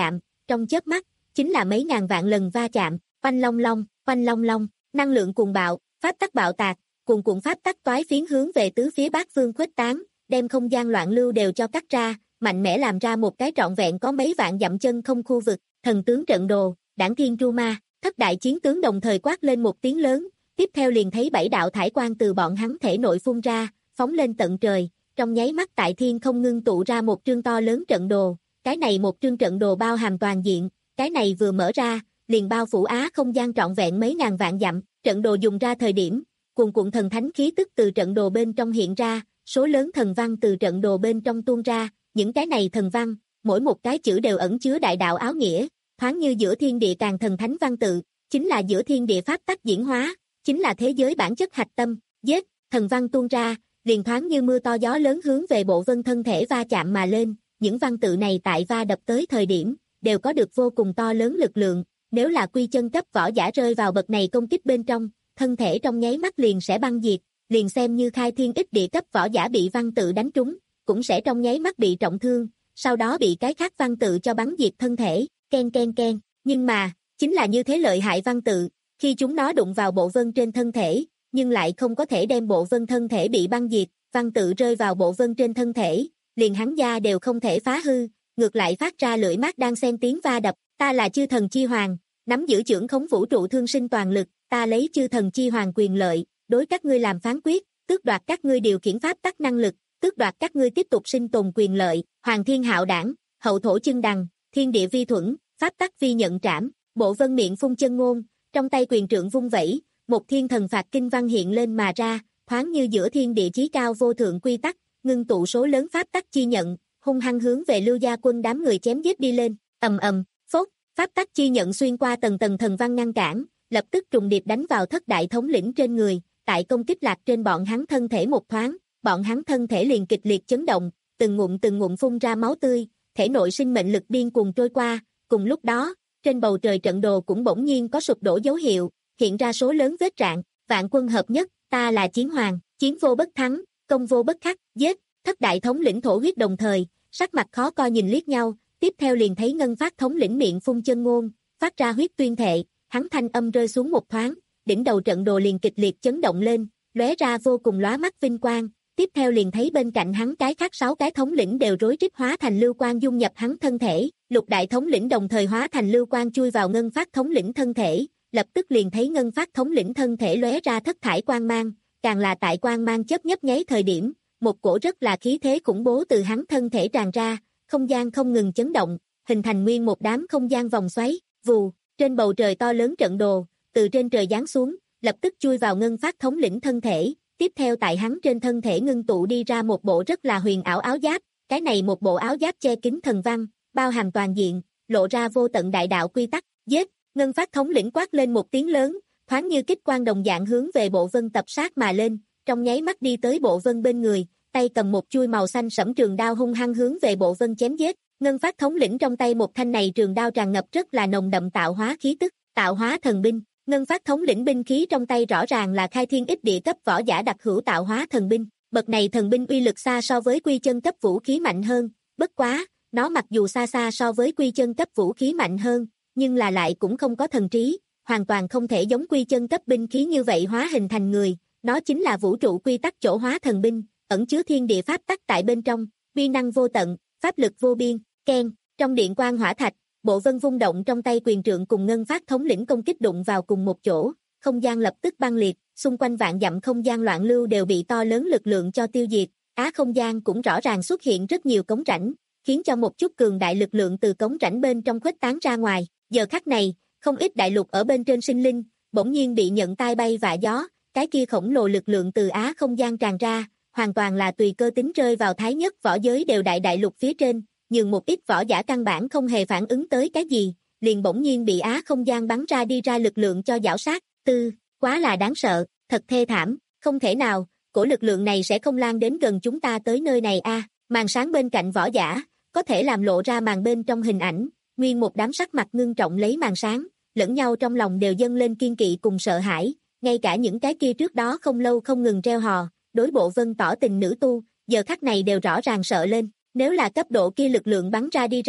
trong chớp mắt, chính là mấy ngàn vạn lần va chạm, oanh long long, oanh long long, năng lượng cuồng bạo, pháp tắc bạo tạc, cuồn cuộn pháp tắc toái phiến hướng về tứ phía bát phương khuếch tán, đem không gian loạn lưu đều cho cắt ra, mạnh mẽ làm ra một cái trọn vẹn có mấy vạn dặm chân không khu vực, thần tướng trận đồ, đảng thiên tru ma, thất đại chiến tướng đồng thời quát lên một tiếng lớn, tiếp theo liền thấy bảy đạo thải quang từ bọn hắn thể nội phun ra, phóng lên tận trời, trong nháy mắt tại thiên không ngưng tụ ra một trương to lớn trận đồ, cái này một trương trận đồ bao hàm toàn diện, cái này vừa mở ra, liền bao phủ á không gian trọn vẹn mấy ngàn vạn dặm, trận đồ dùng ra thời điểm, cuồn cuộn thần thánh khí tức từ trận đồ bên trong hiện ra, số lớn thần văn từ trận đồ bên trong tuôn ra, những cái này thần văn, mỗi một cái chữ đều ẩn chứa đại đạo áo nghĩa, thoáng như giữa thiên địa càng thần thánh văn tự, chính là giữa thiên địa pháp tắc diễn hóa, chính là thế giới bản chất hạch tâm, giết, thần văn tuôn ra, liền thoáng như mưa to gió lớn hướng về bộ vân thân thể va chạm mà lên, những văn tự này tại va đập tới thời điểm, đều có được vô cùng to lớn lực lượng, nếu là quy chân cấp võ giả rơi vào bậc này công kích bên trong, thân thể trong nháy mắt liền sẽ băng diệt, liền xem như khai thiên ích địa cấp võ giả bị văn tự đánh trúng, cũng sẽ trong nháy mắt bị trọng thương, sau đó bị cái khác văn tự cho bắn diệt thân thể, ken ken ken, nhưng mà, chính là như thế lợi hại văn tự, khi chúng nó đụng vào bộ vân trên thân thể, nhưng lại không có thể đem bộ vân thân thể bị băng diệt, văn tự rơi vào bộ vân trên thân thể, liền hắn da đều không thể phá hư, ngược lại phát ra lưỡi mát đang xen tiếng va đập, ta là chư thần chi hoàng, nắm giữ chưởng khống vũ trụ thương sinh toàn lực, ta lấy chư thần chi hoàng quyền lợi, đối các ngươi làm phán quyết, tước đoạt các ngươi điều khiển pháp tắc năng lực, tước đoạt các ngươi tiếp tục sinh tồn quyền lợi, hoàng thiên hạo đảng, hậu thổ chân đằng, thiên địa vi thuẫn, pháp tắc vi nhận trảm, bộ vân miệng phun chân ngôn, trong tay quyền trượng vung vẩy, một thiên thần phạt kinh văn hiện lên mà ra, thoáng như giữa thiên địa chí cao vô thượng quy tắc, ngưng tụ số lớn pháp tắc chi nhận, hung hăng hướng về Lưu Gia Quân đám người chém giết đi lên, ầm ầm, phốt, pháp tắc chi nhận xuyên qua tầng tầng thần văn ngăn cản, lập tức trùng điệp đánh vào thất đại thống lĩnh trên người, tại công kích lạc trên bọn hắn thân thể một thoáng, bọn hắn thân thể liền kịch liệt chấn động, từng ngụm từng ngụm phun ra máu tươi, thể nội sinh mệnh lực điên cuồng trôi qua, cùng lúc đó, trên bầu trời trận đồ cũng bỗng nhiên có sụp đổ dấu hiệu, hiện ra số lớn vết rạn, vạn quân hợp nhất, ta là chiến hoàng, chiến vô bất thắng, công vô bất khắc, giết, thất đại thống lĩnh thổ huyết đồng thời, sắc mặt khó coi nhìn liếc nhau, tiếp theo liền thấy ngân phát thống lĩnh miệng phun chân ngôn, phát ra huyết tuyên thệ, hắn thanh âm rơi xuống một thoáng, đỉnh đầu trận đồ liền kịch liệt chấn động lên, lóe ra vô cùng lóa mắt vinh quang, tiếp theo liền thấy bên cạnh hắn cái khác sáu cái thống lĩnh đều rối rít hóa thành lưu quang dung nhập hắn thân thể, lục đại thống lĩnh đồng thời hóa thành lưu quang chui vào ngân phát thống lĩnh thân thể, lập tức liền thấy ngân phát thống lĩnh thân thể lóe ra thất thải quang mang, càng là tại quang mang chớp nhấp nháy thời điểm, một cổ rất là khí thế khủng bố từ hắn thân thể tràn ra, không gian không ngừng chấn động, hình thành nguyên một đám không gian vòng xoáy, vù, trên bầu trời to lớn trận đồ, từ trên trời giáng xuống, lập tức chui vào ngân phát thống lĩnh thân thể, tiếp theo tại hắn trên thân thể ngưng tụ đi ra một bộ rất là huyền ảo áo giáp, cái này một bộ áo giáp che kín thần văn, bao hàm toàn diện, lộ ra vô tận đại đạo quy tắc, giết, ngân phát thống lĩnh quát lên một tiếng lớn, thoáng như kích quang đồng dạng hướng về bộ vân tập sát mà lên, trong nháy mắt đi tới bộ vân bên người, tay cầm một chuôi màu xanh sẫm trường đao hung hăng hướng về bộ vân chém giết, ngân phát thống lĩnh trong tay một thanh này trường đao tràn ngập rất là nồng đậm tạo hóa khí tức, tạo hóa thần binh, ngân phát thống lĩnh binh khí trong tay rõ ràng là khai thiên ích địa cấp võ giả đặc hữu tạo hóa thần binh, bậc này thần binh uy lực xa so với quy chân cấp vũ khí mạnh hơn, bất quá, nó mặc dù xa xa so với quy chân cấp vũ khí mạnh hơn, nhưng là lại cũng không có thần trí, hoàn toàn không thể giống quy chân cấp binh khí như vậy hóa hình thành người, nó chính là vũ trụ quy tắc chỗ hóa thần binh, ẩn chứa thiên địa pháp tắc tại bên trong, uy năng vô tận, pháp lực vô biên, keng, trong điện quang hỏa thạch, bộ vân vung động trong tay quyền trượng cùng ngân phát thống lĩnh công kích đụng vào cùng một chỗ, không gian lập tức băng liệt, xung quanh vạn dặm không gian loạn lưu đều bị to lớn lực lượng cho tiêu diệt, á không gian cũng rõ ràng xuất hiện rất nhiều cống rãnh, khiến cho một chút cường đại lực lượng từ cống rãnh bên trong khuếch tán ra ngoài, giờ khắc này, không ít đại lục ở bên trên sinh linh, bỗng nhiên bị nhận tai bay vạ gió, cái kia khổng lồ lực lượng từ á không gian tràn ra, hoàn toàn là tùy cơ tính rơi vào thái nhất võ giới đều đại đại lục phía trên, nhưng một ít võ giả căn bản không hề phản ứng tới cái gì, liền bỗng nhiên bị á không gian bắn ra đi ra lực lượng cho giảo sát, tư, quá là đáng sợ, thật thê thảm, không thể nào, cổ lực lượng này sẽ không lan đến gần chúng ta tới nơi này a. À. Màn sáng bên cạnh võ giả, có thể làm lộ ra màn bên trong hình ảnh, nguyên một đám sắc mặt ngưng trọng lấy màn sáng, lẫn nhau trong lòng đều dâng lên kiên kỵ cùng sợ hãi, ngay cả những cái kia trước đó không lâu không ngừng reo hò, đối bộ vân tỏ tình nữ tu, giờ khắc này đều rõ ràng sợ lên, nếu là cấp độ kia lực lượng bắn ra đi ra,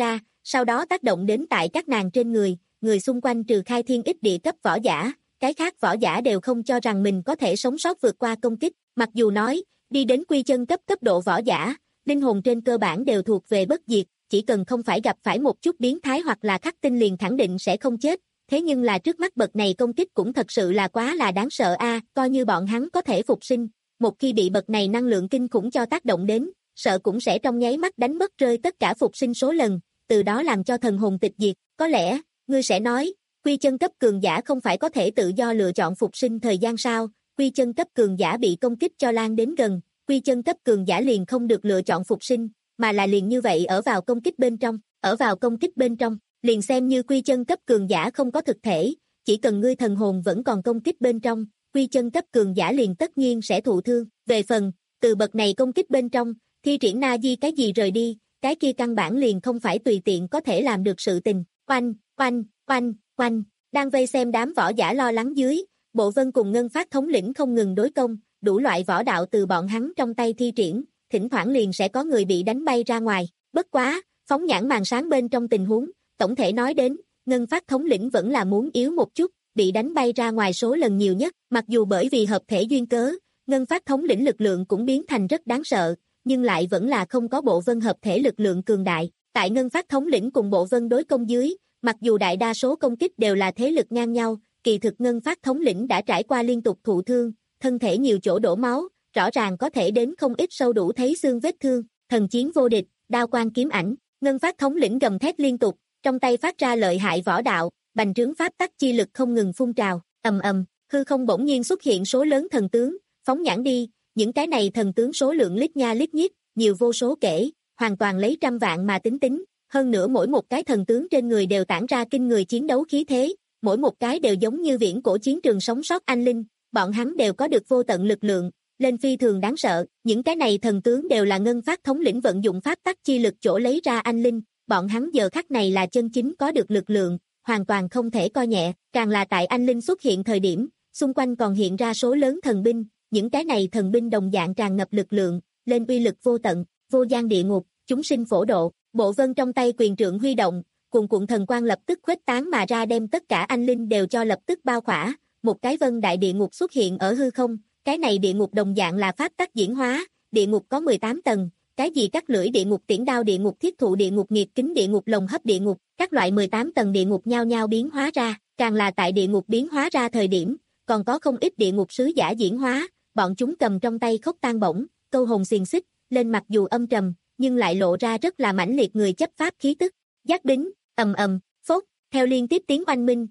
sau đó tác động đến tại các nàng trên người, người xung quanh trừ khai thiên ích địa cấp võ giả, cái khác võ giả đều không cho rằng mình có thể sống sót vượt qua công kích, mặc dù nói, đi đến quy chân cấp cấp độ võ giả, linh hồn trên cơ bản đều thuộc về bất diệt, chỉ cần không phải gặp phải một chút biến thái hoặc là khắc tinh liền khẳng định sẽ không chết, thế nhưng là trước mắt bậc này công kích cũng thật sự là quá là đáng sợ a, coi như bọn hắn có thể phục sinh, một khi bị bậc này năng lượng kinh khủng cho tác động đến, sợ cũng sẽ trong nháy mắt đánh mất rơi tất cả phục sinh số lần, từ đó làm cho thần hồn tịch diệt, có lẽ, ngươi sẽ nói, quy chân cấp cường giả không phải có thể tự do lựa chọn phục sinh thời gian sao, quy chân cấp cường giả bị công kích cho lan đến gần, quy chân cấp cường giả liền không được lựa chọn phục sinh, mà là liền như vậy ở vào công kích bên trong, ở vào công kích bên trong, liền xem như quy chân cấp cường giả không có thực thể, chỉ cần ngươi thần hồn vẫn còn công kích bên trong, quy chân cấp cường giả liền tất nhiên sẽ thụ thương, về phần, từ bậc này công kích bên trong, thi triển na di cái gì rời đi, cái kia căn bản liền không phải tùy tiện có thể làm được sự tình, oanh, oanh, oanh, oanh, đang vây xem đám võ giả lo lắng dưới, Bộ Vân cùng Ngân Phát thống lĩnh không ngừng đối công, đủ loại võ đạo từ bọn hắn trong tay thi triển, thỉnh thoảng liền sẽ có người bị đánh bay ra ngoài, bất quá, phóng nhãn màn sáng bên trong tình huống, tổng thể nói đến, Ngân Phát thống lĩnh vẫn là muốn yếu một chút, bị đánh bay ra ngoài số lần nhiều nhất, mặc dù bởi vì hợp thể duyên cớ, Ngân Phát thống lĩnh lực lượng cũng biến thành rất đáng sợ, nhưng lại vẫn là không có Bộ Vân hợp thể lực lượng cường đại, tại Ngân Phát thống lĩnh cùng Bộ Vân đối công dưới, mặc dù đại đa số công kích đều là thế lực ngang nhau, kỳ thực Ngân Phát thống lĩnh đã trải qua liên tục thụ thương, thân thể nhiều chỗ đổ máu, rõ ràng có thể đến không ít sâu đủ thấy xương vết thương, thần chiến vô địch, đao quang kiếm ảnh, Ngân Phát thống lĩnh gầm thét liên tục, trong tay phát ra lợi hại võ đạo, bành trướng pháp tắc chi lực không ngừng phun trào, ầm ầm, hư không bỗng nhiên xuất hiện số lớn thần tướng, phóng nhãn đi, những cái này thần tướng số lượng lít nha lít nhít, nhiều vô số kể, hoàn toàn lấy trăm vạn mà tính tính, hơn nữa mỗi một cái thần tướng trên người đều tản ra kinh người chiến đấu khí thế, mỗi một cái đều giống như viễn cổ chiến trường sống sót anh linh, bọn hắn đều có được vô tận lực lượng, lên phi thường đáng sợ, những cái này thần tướng đều là Ngân Phát thống lĩnh vận dụng pháp tắc chi lực chỗ lấy ra anh linh, bọn hắn giờ khắc này là chân chính có được lực lượng, hoàn toàn không thể coi nhẹ, càng là tại anh linh xuất hiện thời điểm, xung quanh còn hiện ra số lớn thần binh, những cái này thần binh đồng dạng tràn ngập lực lượng, lên uy lực vô tận, vô gian địa ngục, chúng sinh phổ độ, Bộ Vân trong tay quyền trượng huy động, cuồn cuộn thần quang lập tức khuếch tán mà ra đem tất cả anh linh đều cho lập tức bao khỏa, một cái vân đại địa ngục xuất hiện ở hư không, cái này địa ngục đồng dạng là pháp tắc diễn hóa, địa ngục có mười tám tầng, cái gì cắt lưỡi địa ngục, tiễn đao địa ngục, thiết thụ địa ngục, nghiệt kính địa ngục, lồng hấp địa ngục, các loại mười tám tầng địa ngục nhau nhau biến hóa ra, càng là tại địa ngục biến hóa ra thời điểm, còn có không ít địa ngục sứ giả diễn hóa, bọn chúng cầm trong tay khốc tan bổng, câu hồn xiềng xích, lên mặc dù âm trầm, nhưng lại lộ ra rất là mãnh liệt người chấp pháp khí tức. Giác đính, ầm ầm, phốt, theo liên tiếp tiếng oanh minh.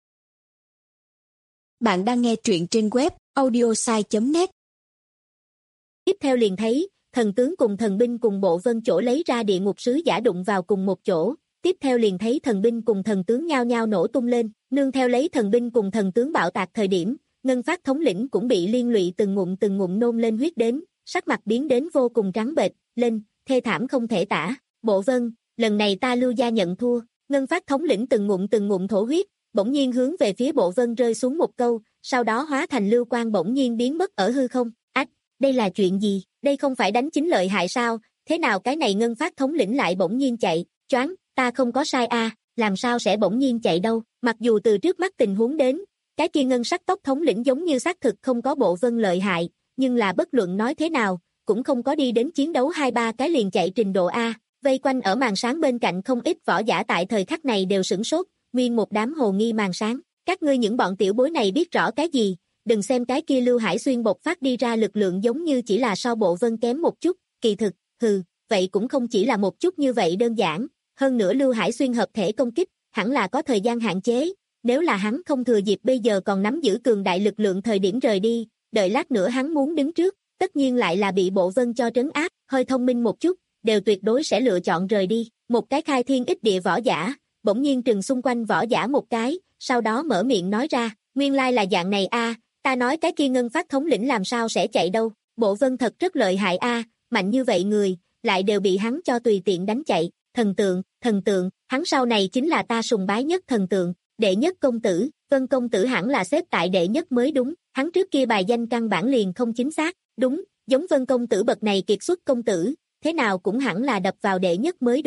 Bạn đang nghe truyện trên web audiosai chấm net. Tiếp theo liền thấy, thần tướng cùng thần binh cùng Bộ Vân chỗ lấy ra địa ngục sứ giả đụng vào cùng một chỗ, tiếp theo liền thấy thần binh cùng thần tướng nhao nhao nổ tung lên, nương theo lấy thần binh cùng thần tướng bạo tạc thời điểm, Ngân Phát thống lĩnh cũng bị liên lụy từng ngụm từng ngụm nôn lên huyết đến, sắc mặt biến đến vô cùng trắng bệch, lên, thê thảm không thể tả. Bộ Vân, lần này ta Lưu gia nhận thua. Ngân Phát thống lĩnh từng ngụm từng ngụm thổ huyết, bỗng nhiên hướng về phía Bộ Vân rơi xuống một câu, sau đó hóa thành lưu quang bỗng nhiên biến mất ở hư không. Ách, đây là chuyện gì? Đây không phải đánh chính lợi hại sao? Thế nào cái này Ngân Phát thống lĩnh lại bỗng nhiên chạy? Choáng, ta không có sai a, à, làm sao sẽ bỗng nhiên chạy đâu? Mặc dù từ trước mắt tình huống đến, cái kia ngân sắc tóc thống lĩnh giống như xác thực không có Bộ Vân lợi hại, nhưng là bất luận nói thế nào, cũng không có đi đến chiến đấu hai ba cái liền chạy trình độ A, vây quanh ở màn sáng bên cạnh không ít võ giả tại thời khắc này đều sửng sốt, nguyên một đám hồ nghi màn sáng, các ngươi những bọn tiểu bối này biết rõ cái gì, đừng xem cái kia Lưu Hải Xuyên bộc phát đi ra lực lượng giống như chỉ là so Bộ Vân kém một chút, kỳ thực, hừ, vậy cũng không chỉ là một chút như vậy đơn giản, hơn nữa Lưu Hải Xuyên hợp thể công kích, hẳn là có thời gian hạn chế, nếu là hắn không thừa dịp bây giờ còn nắm giữ cường đại lực lượng thời điểm rời đi, đợi lát nữa hắn muốn đứng trước, tất nhiên lại là bị Bộ Vân cho trấn áp, hơi thông minh một chút, đều tuyệt đối sẽ lựa chọn rời đi. Một cái khai thiên ích địa võ giả, bỗng nhiên trừng xung quanh võ giả một cái, sau đó mở miệng nói ra, nguyên lai là dạng này a, ta nói cái kia Ngân Phát thống lĩnh làm sao sẽ chạy đâu, Bộ Vân thật rất lợi hại a, mạnh như vậy người, lại đều bị hắn cho tùy tiện đánh chạy, thần tượng, thần tượng, hắn sau này chính là ta sùng bái nhất thần tượng, đệ nhất công tử, Vân công tử hẳn là xếp tại đệ nhất mới đúng, hắn trước kia bài danh căn bản liền không chính xác, đúng, giống Vân công tử bậc này kiệt xuất công tử, thế nào cũng hẳn là đập vào đệ nhất mới đúng,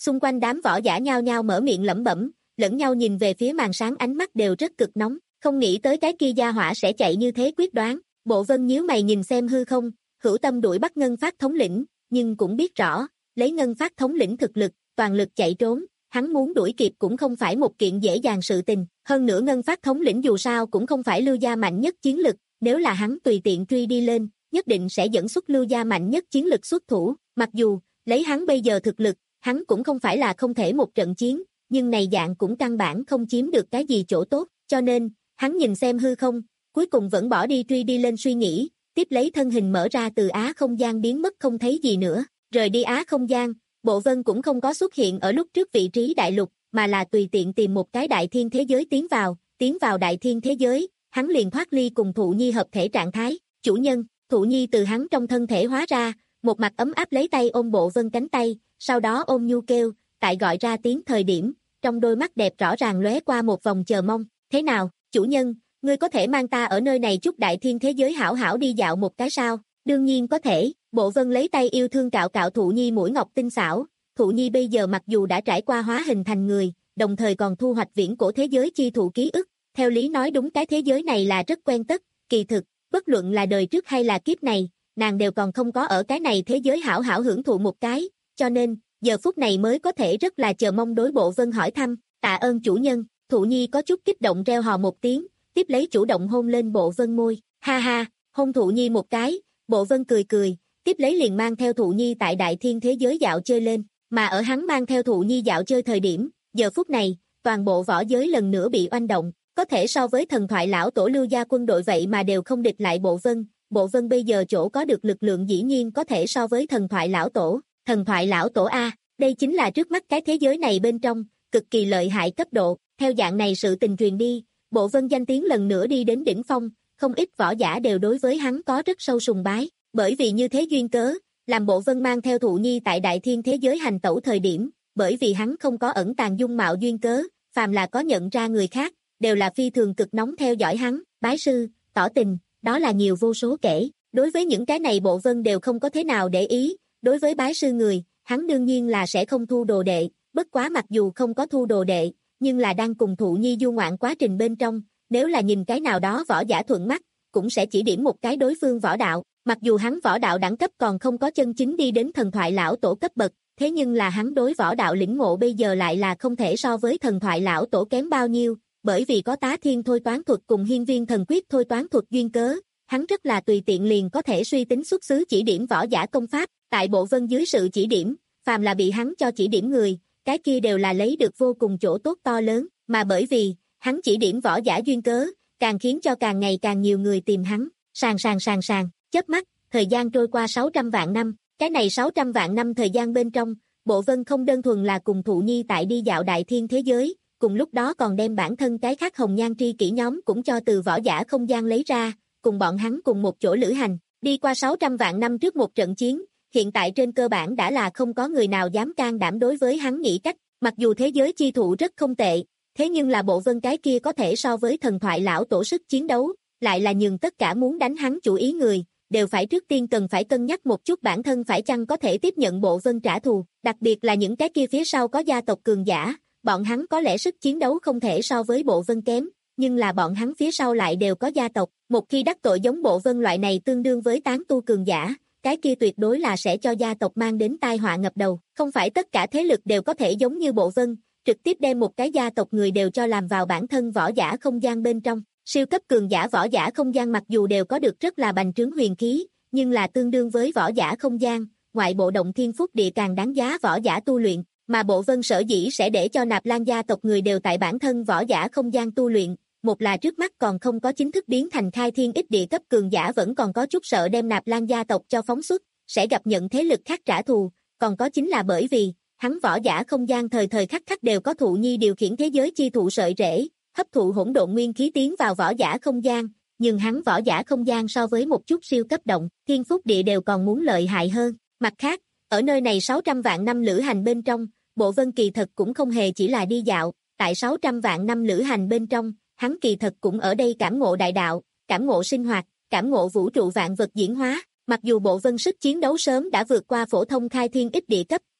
Xung quanh đám võ giả nhao nhao mở miệng lẩm bẩm, lẫn nhau nhìn về phía màn sáng, ánh mắt đều rất cực nóng, không nghĩ tới cái kia gia hỏa sẽ chạy như thế quyết đoán. Bộ Vân nhíu mày nhìn xem hư không, hữu tâm đuổi bắt Ngân Phát thống lĩnh, nhưng cũng biết rõ, lấy Ngân Phát thống lĩnh thực lực, toàn lực chạy trốn, hắn muốn đuổi kịp cũng không phải một kiện dễ dàng sự tình, hơn nữa Ngân Phát thống lĩnh dù sao cũng không phải Lưu gia mạnh nhất chiến lực, nếu là hắn tùy tiện truy đi lên, nhất định sẽ dẫn xuất Lưu gia mạnh nhất chiến lực xuất thủ, mặc dù, lấy hắn bây giờ thực lực, hắn cũng không phải là không thể một trận chiến, nhưng này dạng cũng căn bản không chiếm được cái gì chỗ tốt, cho nên, hắn nhìn xem hư không, cuối cùng vẫn bỏ đi truy đi lên suy nghĩ, tiếp lấy thân hình mở ra từ Á không gian biến mất không thấy gì nữa, rời đi Á không gian, Bộ Vân cũng không có xuất hiện ở lúc trước vị trí đại lục, mà là tùy tiện tìm một cái đại thiên thế giới tiến vào, tiến vào đại thiên thế giới, hắn liền thoát ly cùng Thụ Nhi hợp thể trạng thái, chủ nhân, Thụ Nhi từ hắn trong thân thể hóa ra, một mặt ấm áp lấy tay ôm Bộ Vân cánh tay, sau đó ôm nhu kêu, tại gọi ra tiếng thời điểm, trong đôi mắt đẹp rõ ràng lóe qua một vòng chờ mong, thế nào, chủ nhân, ngươi có thể mang ta ở nơi này chút đại thiên thế giới hảo hảo đi dạo một cái sao? Đương nhiên có thể, Bộ Vân lấy tay yêu thương cạo cạo Thụ Nhi mũi ngọc tinh xảo, Thụ Nhi bây giờ mặc dù đã trải qua hóa hình thành người, đồng thời còn thu hoạch viễn cổ thế giới chi thụ ký ức, theo lý nói đúng cái thế giới này là rất quen tất, kỳ thực, bất luận là đời trước hay là kiếp này, nàng đều còn không có ở cái này thế giới hảo hảo hưởng thụ một cái, cho nên, giờ phút này mới có thể rất là chờ mong đối Bộ Vân hỏi thăm, tạ ơn chủ nhân, Thụ Nhi có chút kích động reo hò một tiếng, tiếp lấy chủ động hôn lên Bộ Vân môi, ha ha, hôn Thụ Nhi một cái, Bộ Vân cười cười, tiếp lấy liền mang theo Thụ Nhi tại đại thiên thế giới dạo chơi lên, mà ở hắn mang theo Thụ Nhi dạo chơi thời điểm, giờ phút này, toàn bộ võ giới lần nữa bị oanh động, có thể so với thần thoại lão tổ Lưu gia quân đội vậy mà đều không địch lại Bộ Vân, Bộ Vân bây giờ chỗ có được lực lượng dĩ nhiên có thể so với thần thoại lão tổ, thần thoại lão tổ A, đây chính là trước mắt cái thế giới này bên trong, cực kỳ lợi hại cấp độ, theo dạng này sự tình truyền đi, Bộ Vân danh tiếng lần nữa đi đến đỉnh phong, không ít võ giả đều đối với hắn có rất sâu sùng bái, bởi vì như thế duyên cớ, làm Bộ Vân mang theo Thụ Nhi tại đại thiên thế giới hành tẩu thời điểm, bởi vì hắn không có ẩn tàng dung mạo duyên cớ, phàm là có nhận ra người khác, đều là phi thường cực nóng theo dõi hắn, bái sư, tỏ tình, đó là nhiều vô số kể, đối với những cái này Bộ Vân đều không có thế nào để ý, đối với bái sư người, hắn đương nhiên là sẽ không thu đồ đệ, bất quá mặc dù không có thu đồ đệ, nhưng là đang cùng Thụ Nhi du ngoạn quá trình bên trong, nếu là nhìn cái nào đó võ giả thuận mắt, cũng sẽ chỉ điểm một cái đối phương võ đạo, mặc dù hắn võ đạo đẳng cấp còn không có chân chính đi đến thần thoại lão tổ cấp bậc, thế nhưng là hắn đối võ đạo lĩnh ngộ bây giờ lại là không thể so với thần thoại lão tổ kém bao nhiêu, bởi vì có tá thiên thôi toán thuật cùng hiên viên thần quyết thôi toán thuật duyên cớ, hắn rất là tùy tiện liền có thể suy tính xuất xứ chỉ điểm võ giả công pháp, tại Bộ Vân dưới sự chỉ điểm, phàm là bị hắn cho chỉ điểm người, cái kia đều là lấy được vô cùng chỗ tốt to lớn, mà bởi vì, hắn chỉ điểm võ giả duyên cớ, càng khiến cho càng ngày càng nhiều người tìm hắn, sàng sàng sàng sàng, chớp mắt, thời gian trôi qua sáu trăm vạn năm, cái này sáu trăm vạn năm thời gian bên trong, Bộ Vân không đơn thuần là cùng Thụ Nhi tại đi dạo đại thiên thế giới, cùng lúc đó còn đem bản thân cái khác hồng nhan tri kỷ nhóm cũng cho từ võ giả không gian lấy ra, cùng bọn hắn cùng một chỗ lữ hành, đi qua sáu trăm vạn năm trước một trận chiến, hiện tại trên cơ bản đã là không có người nào dám can đảm đối với hắn nghĩ cách, mặc dù thế giới chi thụ rất không tệ, thế nhưng là Bộ Vân cái kia có thể so với thần thoại lão tổ sức chiến đấu, lại là nhường tất cả muốn đánh hắn chủ ý người, đều phải trước tiên cần phải cân nhắc một chút bản thân phải chăng có thể tiếp nhận Bộ Vân trả thù, đặc biệt là những cái kia phía sau có gia tộc cường giả, bọn hắn có lẽ sức chiến đấu không thể so với Bộ Vân kém, nhưng là bọn hắn phía sau lại đều có gia tộc, một khi đắc tội giống Bộ Vân loại này tương đương với tán tu cường giả, cái kia tuyệt đối là sẽ cho gia tộc mang đến tai họa ngập đầu, không phải tất cả thế lực đều có thể giống như Bộ Vân, trực tiếp đem một cái gia tộc người đều cho làm vào bản thân võ giả không gian bên trong. Siêu cấp cường giả võ giả không gian mặc dù đều có được rất là bành trướng huyền khí, nhưng là tương đương với võ giả không gian, ngoại bộ động thiên phúc địa càng đáng giá võ giả tu luyện, mà Bộ Vân sở dĩ sẽ để cho Nạp Lan gia tộc người đều tại bản thân võ giả không gian tu luyện, một là trước mắt còn không có chính thức biến thành khai thiên ích địa cấp cường giả vẫn còn có chút sợ đem Nạp Lan gia tộc cho phóng xuất, sẽ gặp nhận thế lực khác trả thù, còn có chính là bởi vì, hắn võ giả không gian thời thời khắc khắc đều có Thụ Nhi điều khiển thế giới chi thụ sợi rễ, hấp thụ hỗn độn nguyên khí tiến vào võ giả không gian, nhưng hắn võ giả không gian so với một chút siêu cấp động, thiên phúc địa đều còn muốn lợi hại hơn. Mặt khác, ở nơi này sáu trăm vạn năm lữ hành bên trong, Bộ Vân kỳ thật cũng không hề chỉ là đi dạo, tại sáu trăm vạn năm lữ hành bên trong, hắn kỳ thật cũng ở đây cảm ngộ đại đạo, cảm ngộ sinh hoạt, cảm ngộ vũ trụ vạn vật diễn hóa. Mặc dù Bộ Vân sức chiến đấu sớm đã vượt qua phổ thông khai thiên ích địa cấp,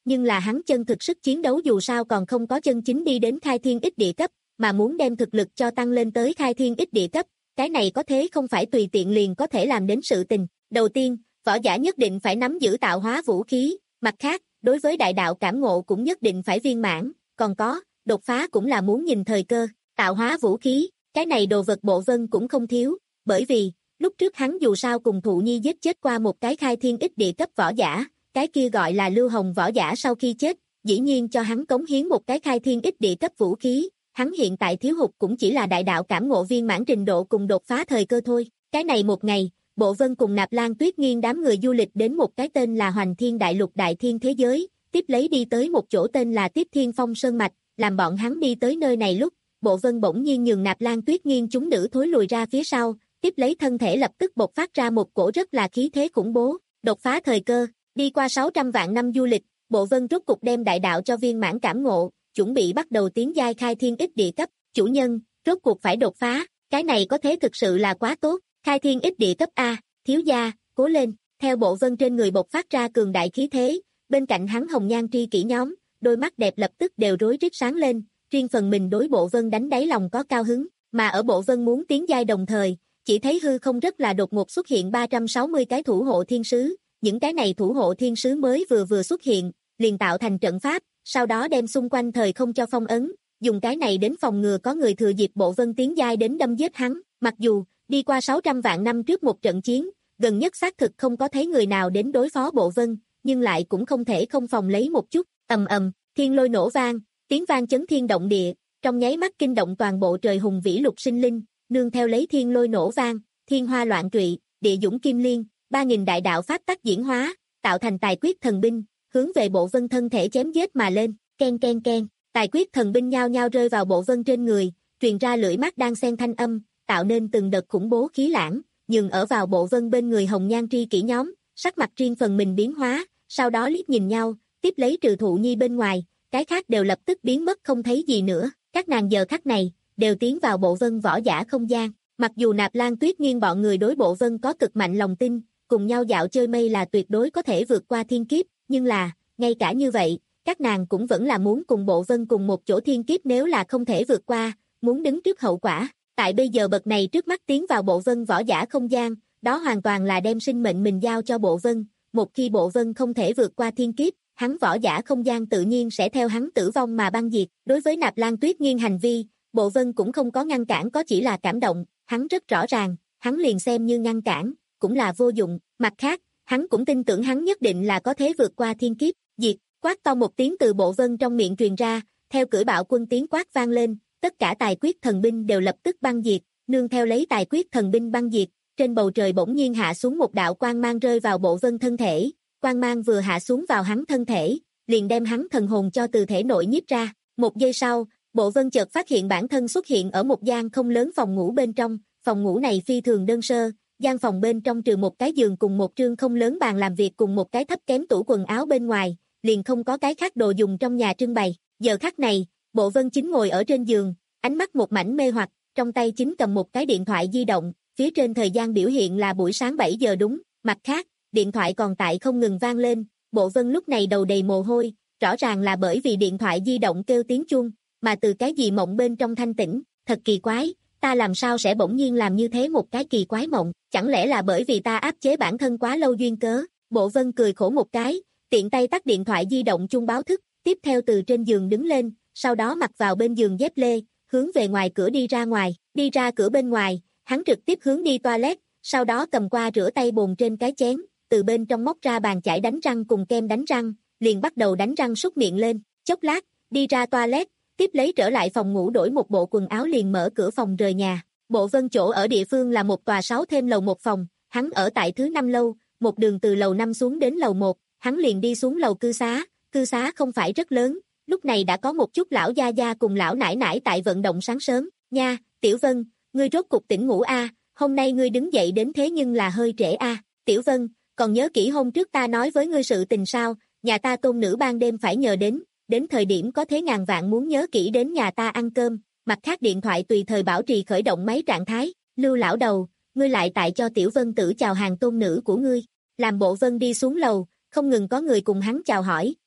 nhưng là hắn chân thực sức chiến đấu dù sao còn không có chân chính đi đến khai thiên ích địa cấp, mà muốn đem thực lực cho tăng lên tới khai thiên ích địa cấp, cái này có thế không phải tùy tiện liền có thể làm đến sự tình. Đầu tiên, võ giả nhất định phải nắm giữ tạo hóa vũ khí, mặt khác, đối với đại đạo cảm ngộ cũng nhất định phải viên mãn, còn có, đột phá cũng là muốn nhìn thời cơ, tạo hóa vũ khí, cái này đồ vật Bộ Vân cũng không thiếu, bởi vì, lúc trước hắn dù sao cùng Thụ Nhi giết chết qua một cái khai thiên ích địa cấp võ giả, cái kia gọi là Lưu Hồng võ giả sau khi chết, dĩ nhiên cho hắn cống hiến một cái khai thiên ích địa cấp vũ khí, hắn hiện tại thiếu hụt cũng chỉ là đại đạo cảm ngộ viên mãn trình độ cùng đột phá thời cơ thôi. Cái này một ngày, Bộ Vân cùng Nạp Lan Tuyết Nghiên đám người du lịch đến một cái tên là Hoành Thiên Đại Lục Đại Thiên thế giới, tiếp lấy đi tới một chỗ tên là Tiếp Thiên Phong Sơn Mạch, làm bọn hắn đi tới nơi này lúc, Bộ Vân bỗng nhiên nhường Nạp Lan Tuyết Nghiên chúng nữ thối lùi ra phía sau, tiếp lấy thân thể lập tức bộc phát ra một cổ rất là khí thế khủng bố, đột phá thời cơ, đi qua sáu trăm vạn năm du lịch, Bộ Vân rốt cục đem đại đạo cho viên mãn cảm ngộ, chuẩn bị bắt đầu tiến giai khai thiên ích địa cấp, chủ nhân, rốt cuộc phải đột phá, cái này có thế thực sự là quá tốt, khai thiên ích địa cấp A, thiếu gia, cố lên, theo Bộ Vân trên người bộc phát ra cường đại khí thế, bên cạnh hắn hồng nhan tri kỷ nhóm, đôi mắt đẹp lập tức đều rối rít sáng lên, riêng phần mình đối Bộ Vân đánh đáy lòng có cao hứng, mà ở Bộ Vân muốn tiến giai đồng thời, chỉ thấy hư không rất là đột ngột xuất hiện ba trăm sáu mươi cái thủ hộ thiên sứ, những cái này thủ hộ thiên sứ mới vừa vừa xuất hiện, liền tạo thành trận pháp, sau đó đem xung quanh thời không cho phong ấn, dùng cái này đến phòng ngừa có người thừa dịp Bộ Vân tiến giai đến đâm giết hắn, mặc dù, đi qua sáu trăm vạn năm trước một trận chiến, gần nhất xác thực không có thấy người nào đến đối phó Bộ Vân, nhưng lại cũng không thể không phòng lấy một chút, ầm ầm, thiên lôi nổ vang, tiếng vang chấn thiên động địa, trong nháy mắt kinh động toàn bộ trời hùng vĩ lục sinh linh, nương theo lấy thiên lôi nổ vang, thiên hoa loạn trụy, địa dũng kim liên, ba nghìn đại đạo pháp tắc diễn hóa, tạo thành tài quyết thần binh, hướng về Bộ Vân thân thể chém giết mà lên, ken ken ken, tài quyết thần binh nhao nhao rơi vào Bộ Vân trên người, truyền ra lưỡi mắt đang xen thanh âm, tạo nên từng đợt khủng bố khí lãng, nhưng ở vào Bộ Vân bên người hồng nhan tri kỷ nhóm, sắc mặt riêng phần mình biến hóa, sau đó liếc nhìn nhau, tiếp lấy trừ Thụ Nhi bên ngoài, cái khác đều lập tức biến mất không thấy gì nữa, các nàng giờ khắc này, đều tiến vào Bộ Vân võ giả không gian, mặc dù Nạp Lan Tuyết Nghiên bọn người đối Bộ Vân có cực mạnh lòng tin, cùng nhau dạo chơi mây là tuyệt đối có thể vượt qua thiên kiếp, nhưng là, ngay cả như vậy, các nàng cũng vẫn là muốn cùng Bộ Vân cùng một chỗ thiên kiếp nếu là không thể vượt qua, muốn đứng trước hậu quả, tại bây giờ bậc này trước mắt tiến vào Bộ Vân võ giả không gian, đó hoàn toàn là đem sinh mệnh mình giao cho Bộ Vân, một khi Bộ Vân không thể vượt qua thiên kiếp, hắn võ giả không gian tự nhiên sẽ theo hắn tử vong mà băng diệt, đối với Nạp Lan Tuyết Nghiên hành vi, Bộ Vân cũng không có ngăn cản có chỉ là cảm động, hắn rất rõ ràng, hắn liền xem như ngăn cản, cũng là vô dụng, mặt khác, hắn cũng tin tưởng hắn nhất định là có thể vượt qua thiên kiếp, diệt, quát to một tiếng từ Bộ Vân trong miệng truyền ra, theo cưỡi bạo quân tiếng quát vang lên, tất cả tài quyết thần binh đều lập tức băng diệt, nương theo lấy tài quyết thần binh băng diệt, trên bầu trời bỗng nhiên hạ xuống một đạo quang mang rơi vào Bộ Vân thân thể, quang mang vừa hạ xuống vào hắn thân thể, liền đem hắn thần hồn cho từ thể nội nhiếp ra, một giây sau, Bộ Vân chợt phát hiện bản thân xuất hiện ở một gian không lớn phòng ngủ bên trong, phòng ngủ này phi thường đơn sơ, gian phòng bên trong trừ một cái giường cùng một trương không lớn bàn làm việc cùng một cái thấp kém tủ quần áo bên ngoài, liền không có cái khác đồ dùng trong nhà trưng bày. Giờ khắc này, Bộ Vân chính ngồi ở trên giường, ánh mắt một mảnh mê hoặc, trong tay chính cầm một cái điện thoại di động, phía trên thời gian biểu hiện là buổi sáng bảy giờ đúng, mặt khác, điện thoại còn tại không ngừng vang lên, Bộ Vân lúc này đầu đầy mồ hôi, rõ ràng là bởi vì điện thoại di động kêu tiếng chuông, mà từ cái gì mộng bên trong thanh tỉnh, thật kỳ quái, ta làm sao sẽ bỗng nhiên làm như thế một cái kỳ quái mộng, chẳng lẽ là bởi vì ta áp chế bản thân quá lâu duyên cớ, Bộ Vân cười khổ một cái, tiện tay tắt điện thoại di động chuông báo thức, tiếp theo từ trên giường đứng lên, sau đó mặc vào bên giường dép lê, hướng về ngoài cửa đi ra ngoài, đi ra cửa bên ngoài, hắn trực tiếp hướng đi toilet, sau đó cầm qua rửa tay bồn trên cái chén, từ bên trong móc ra bàn chải đánh răng cùng kem đánh răng, liền bắt đầu đánh răng súc miệng lên, chốc lát, đi ra toilet, tiếp lấy trở lại phòng ngủ đổi một bộ quần áo liền mở cửa phòng rời nhà. Bộ Vân chỗ ở địa phương là một tòa sáu thêm lầu một phòng, hắn ở tại thứ năm lâu, một đường từ lầu năm xuống đến lầu một, hắn liền đi xuống lầu cư xá, cư xá không phải rất lớn, lúc này đã có một chút lão gia gia cùng lão nải nải tại vận động sáng sớm, nha, Tiểu Vân, ngươi rốt cục tỉnh ngủ a, hôm nay ngươi đứng dậy đến thế nhưng là hơi trễ a, Tiểu Vân, còn nhớ kỹ hôm trước ta nói với ngươi sự tình sao, nhà ta tôn nữ ban đêm phải nhờ đến, đến thời điểm có thế ngàn vạn muốn nhớ kỹ đến nhà ta ăn cơm, mặt khác điện thoại tùy thời bảo trì khởi động máy trạng thái, Lưu lão đầu, ngươi lại tại cho Tiểu Vân tử chào hàng tôn nữ của ngươi, làm Bộ Vân đi xuống lầu, không ngừng có người cùng hắn chào hỏi,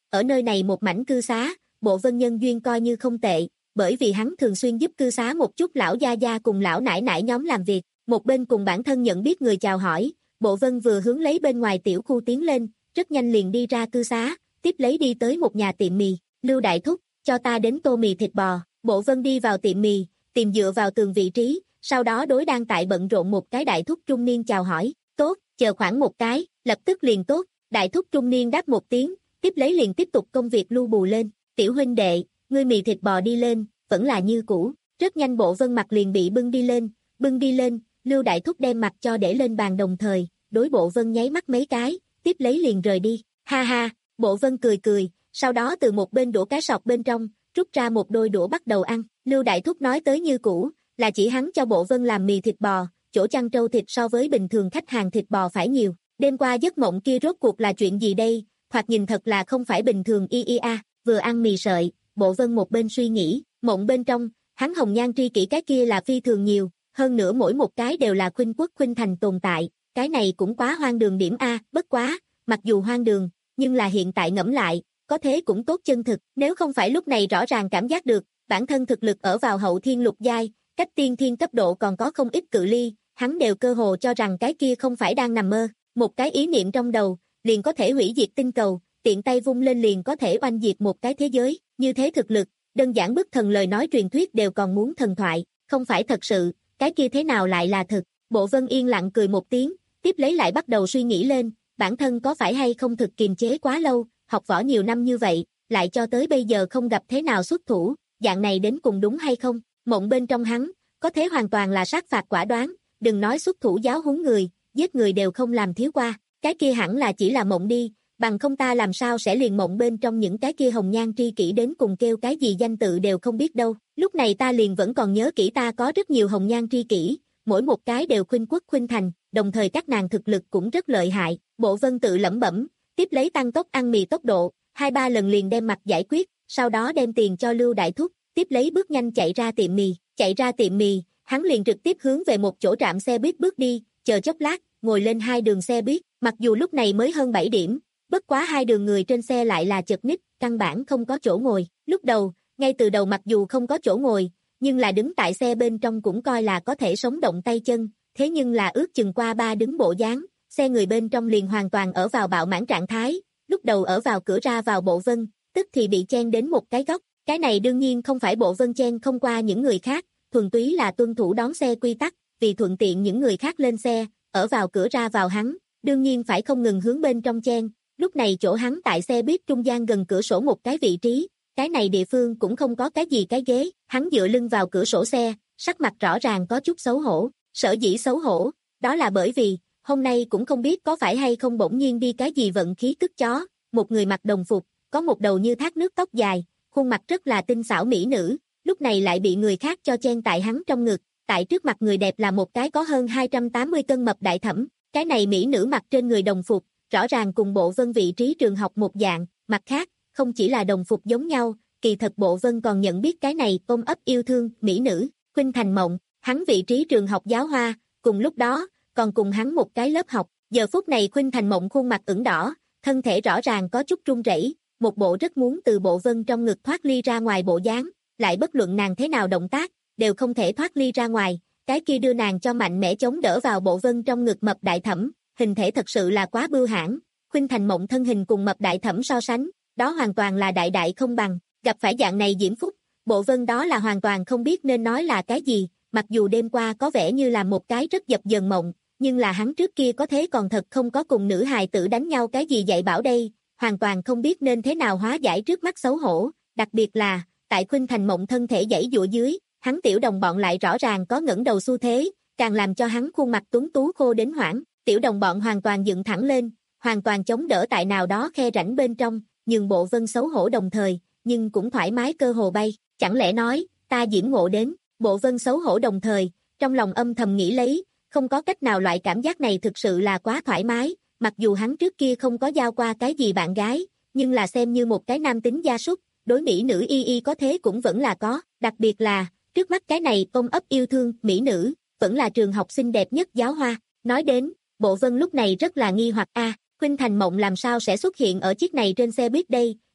ở nơi này một mảnh cư xá, Bộ Vân nhân duyên coi như không tệ, bởi vì hắn thường xuyên giúp cư xá một chút lão gia gia cùng lão nãi nãi nhóm làm việc, một bên cùng bản thân nhận biết người chào hỏi, Bộ Vân vừa hướng lấy bên ngoài tiểu khu tiến lên, rất nhanh liền đi ra cư xá, tiếp lấy đi tới một nhà tiệm mì, Lưu đại thúc, cho ta đến tô mì thịt bò, Bộ Vân đi vào tiệm mì, tìm dựa vào tường vị trí, sau đó đối đang tại bận rộn một cái đại thúc trung niên chào hỏi, tốt, chờ khoảng một cái, lập tức liền tốt, đại thúc trung niên đáp một tiếng, tiếp lấy liền tiếp tục công việc lưu bù lên, tiểu huynh đệ, ngươi mì thịt bò đi lên, vẫn là như cũ, rất nhanh Bộ Vân mặt liền bị bưng đi lên, bưng đi lên, Lưu đại thúc đem mặt cho để lên bàn đồng thời, đối Bộ Vân nháy mắt mấy cái, tiếp lấy liền rời đi, ha ha, Bộ Vân cười cười, sau đó từ một bên đũa cá sọt bên trong, rút ra một đôi đũa bắt đầu ăn, Lưu đại thúc nói tới như cũ, là chỉ hắn cho Bộ Vân làm mì thịt bò, chỗ chăn trâu thịt so với bình thường khách hàng thịt bò phải nhiều, đêm qua giấc mộng kia rốt cuộc là chuyện gì đây, thoạt nhìn thật là không phải bình thường y y a, vừa ăn mì sợi, Bộ Vân một bên suy nghĩ, mộng bên trong, hắn hồng nhan tri kỷ cái kia là phi thường nhiều, hơn nữa mỗi một cái đều là khuynh quốc khuynh thành tồn tại, cái này cũng quá hoang đường điểm a, bất quá, mặc dù hoang đường, nhưng là hiện tại ngẫm lại, có thế cũng tốt chân thực, nếu không phải lúc này rõ ràng cảm giác được, bản thân thực lực ở vào hậu thiên lục giai, cách tiên thiên cấp độ còn có không ít cự ly, hắn đều cơ hồ cho rằng cái kia không phải đang nằm mơ, một cái ý niệm trong đầu, liền có thể hủy diệt tinh cầu, tiện tay vung lên liền có thể oanh diệt một cái thế giới, như thế thực lực, đơn giản bức thần lời nói truyền thuyết đều còn muốn thần thoại, không phải thật sự, cái kia thế nào lại là thật, Bộ Vân yên lặng cười một tiếng, tiếp lấy lại bắt đầu suy nghĩ lên, bản thân có phải hay không thực kiềm chế quá lâu, học võ nhiều năm như vậy, lại cho tới bây giờ không gặp thế nào xuất thủ, dạng này đến cùng đúng hay không, mộng bên trong hắn, có thế hoàn toàn là sát phạt quả đoán, đừng nói xuất thủ giáo huấn người, giết người đều không làm thiếu qua, cái kia hẳn là chỉ là mộng đi, bằng không ta làm sao sẽ liền mộng bên trong những cái kia hồng nhan tri kỷ đến cùng kêu cái gì danh tự đều không biết đâu, lúc này ta liền vẫn còn nhớ kỹ ta có rất nhiều hồng nhan tri kỷ, mỗi một cái đều khuynh quốc khuynh thành, đồng thời các nàng thực lực cũng rất lợi hại, Bộ Vân tự lẩm bẩm, tiếp lấy tăng tốc ăn mì tốc độ, hai ba lần liền đem mặt giải quyết, sau đó đem tiền cho Lưu đại thúc, tiếp lấy bước nhanh chạy ra tiệm mì, chạy ra tiệm mì, hắn liền trực tiếp hướng về một chỗ trạm xe buýt bước đi, chờ chốc lát, ngồi lên hai đường xe buýt, mặc dù lúc này mới hơn bảy điểm, bất quá hai đường người trên xe lại là chật ních, căn bản không có chỗ ngồi, lúc đầu, ngay từ đầu mặc dù không có chỗ ngồi, nhưng là đứng tại xe bên trong cũng coi là có thể sống động tay chân, thế nhưng là ước chừng qua ba đứng bộ dáng, xe người bên trong liền hoàn toàn ở vào bạo mãn trạng thái, lúc đầu ở vào cửa ra vào Bộ Vân, tức thì bị chen đến một cái góc, cái này đương nhiên không phải Bộ Vân chen không qua những người khác, thuần túy là tuân thủ đón xe quy tắc, vì thuận tiện những người khác lên xe, ở vào cửa ra vào hắn, đương nhiên phải không ngừng hướng bên trong chen, lúc này chỗ hắn tại xe buýt trung gian gần cửa sổ một cái vị trí, cái này địa phương cũng không có cái gì cái ghế, hắn dựa lưng vào cửa sổ xe, sắc mặt rõ ràng có chút xấu hổ, sở dĩ xấu hổ, đó là bởi vì, hôm nay cũng không biết có phải hay không bỗng nhiên đi cái gì vận khí tức chó, một người mặc đồng phục, có một đầu như thác nước tóc dài, khuôn mặt rất là tinh xảo mỹ nữ, lúc này lại bị người khác cho chen tại hắn trong ngực, tại trước mặt người đẹp là một cái có hơn hai trăm tám mươi cân mập đại thẩm, cái này mỹ nữ mặc trên người đồng phục, rõ ràng cùng Bộ Vân vị trí trường học một dạng, mặt khác, không chỉ là đồng phục giống nhau, kỳ thật Bộ Vân còn nhận biết cái này ôm ấp yêu thương, mỹ nữ, Khuynh Thành Mộng, hắn vị trí trường học giáo hoa, cùng lúc đó, còn cùng hắn một cái lớp học, giờ phút này Khuynh Thành Mộng khuôn mặt ửng đỏ, thân thể rõ ràng có chút run rẩy, một bộ rất muốn từ Bộ Vân trong ngực thoát ly ra ngoài bộ dáng, lại bất luận nàng thế nào động tác, đều không thể thoát ly ra ngoài, cái kia đưa nàng cho mạnh mẽ chống đỡ vào Bộ Vân trong ngực mập đại thẩm, hình thể thật sự là quá bưu hãn, Khuynh Thành Mộng thân hình cùng mập đại thẩm so sánh, đó hoàn toàn là đại đại không bằng, gặp phải dạng này diễm phúc, Bộ Vân đó là hoàn toàn không biết nên nói là cái gì, mặc dù đêm qua có vẻ như là một cái rất dập dờn mộng, nhưng là hắn trước kia có thế còn thật không có cùng nữ hài tử đánh nhau cái gì dạy bảo đây, hoàn toàn không biết nên thế nào hóa giải trước mắt xấu hổ, đặc biệt là, tại Khuynh Thành Mộng thân thể giãy giụa dưới, hắn tiểu đồng bọn lại rõ ràng có ngẩng đầu xu thế, càng làm cho hắn khuôn mặt tuấn tú khô đến hoảng, tiểu đồng bọn hoàn toàn dựng thẳng lên, hoàn toàn chống đỡ tại nào đó khe rãnh bên trong, nhưng Bộ Vân xấu hổ đồng thời, nhưng cũng thoải mái cơ hồ bay, chẳng lẽ nói, ta diễm ngộ đến, Bộ Vân xấu hổ đồng thời, trong lòng âm thầm nghĩ lấy, không có cách nào loại cảm giác này thực sự là quá thoải mái, mặc dù hắn trước kia không có giao qua cái gì bạn gái, nhưng là xem như một cái nam tính gia súc, đối mỹ nữ y y có thế cũng vẫn là có, đặc biệt là, trước mắt cái này ôm ấp yêu thương, mỹ nữ, vẫn là trường học xinh đẹp nhất giáo hoa, nói đến, Bộ Vân lúc này rất là nghi hoặc a, Khuynh Thành Mộng làm sao sẽ xuất hiện ở chiếc này trên xe buýt đây,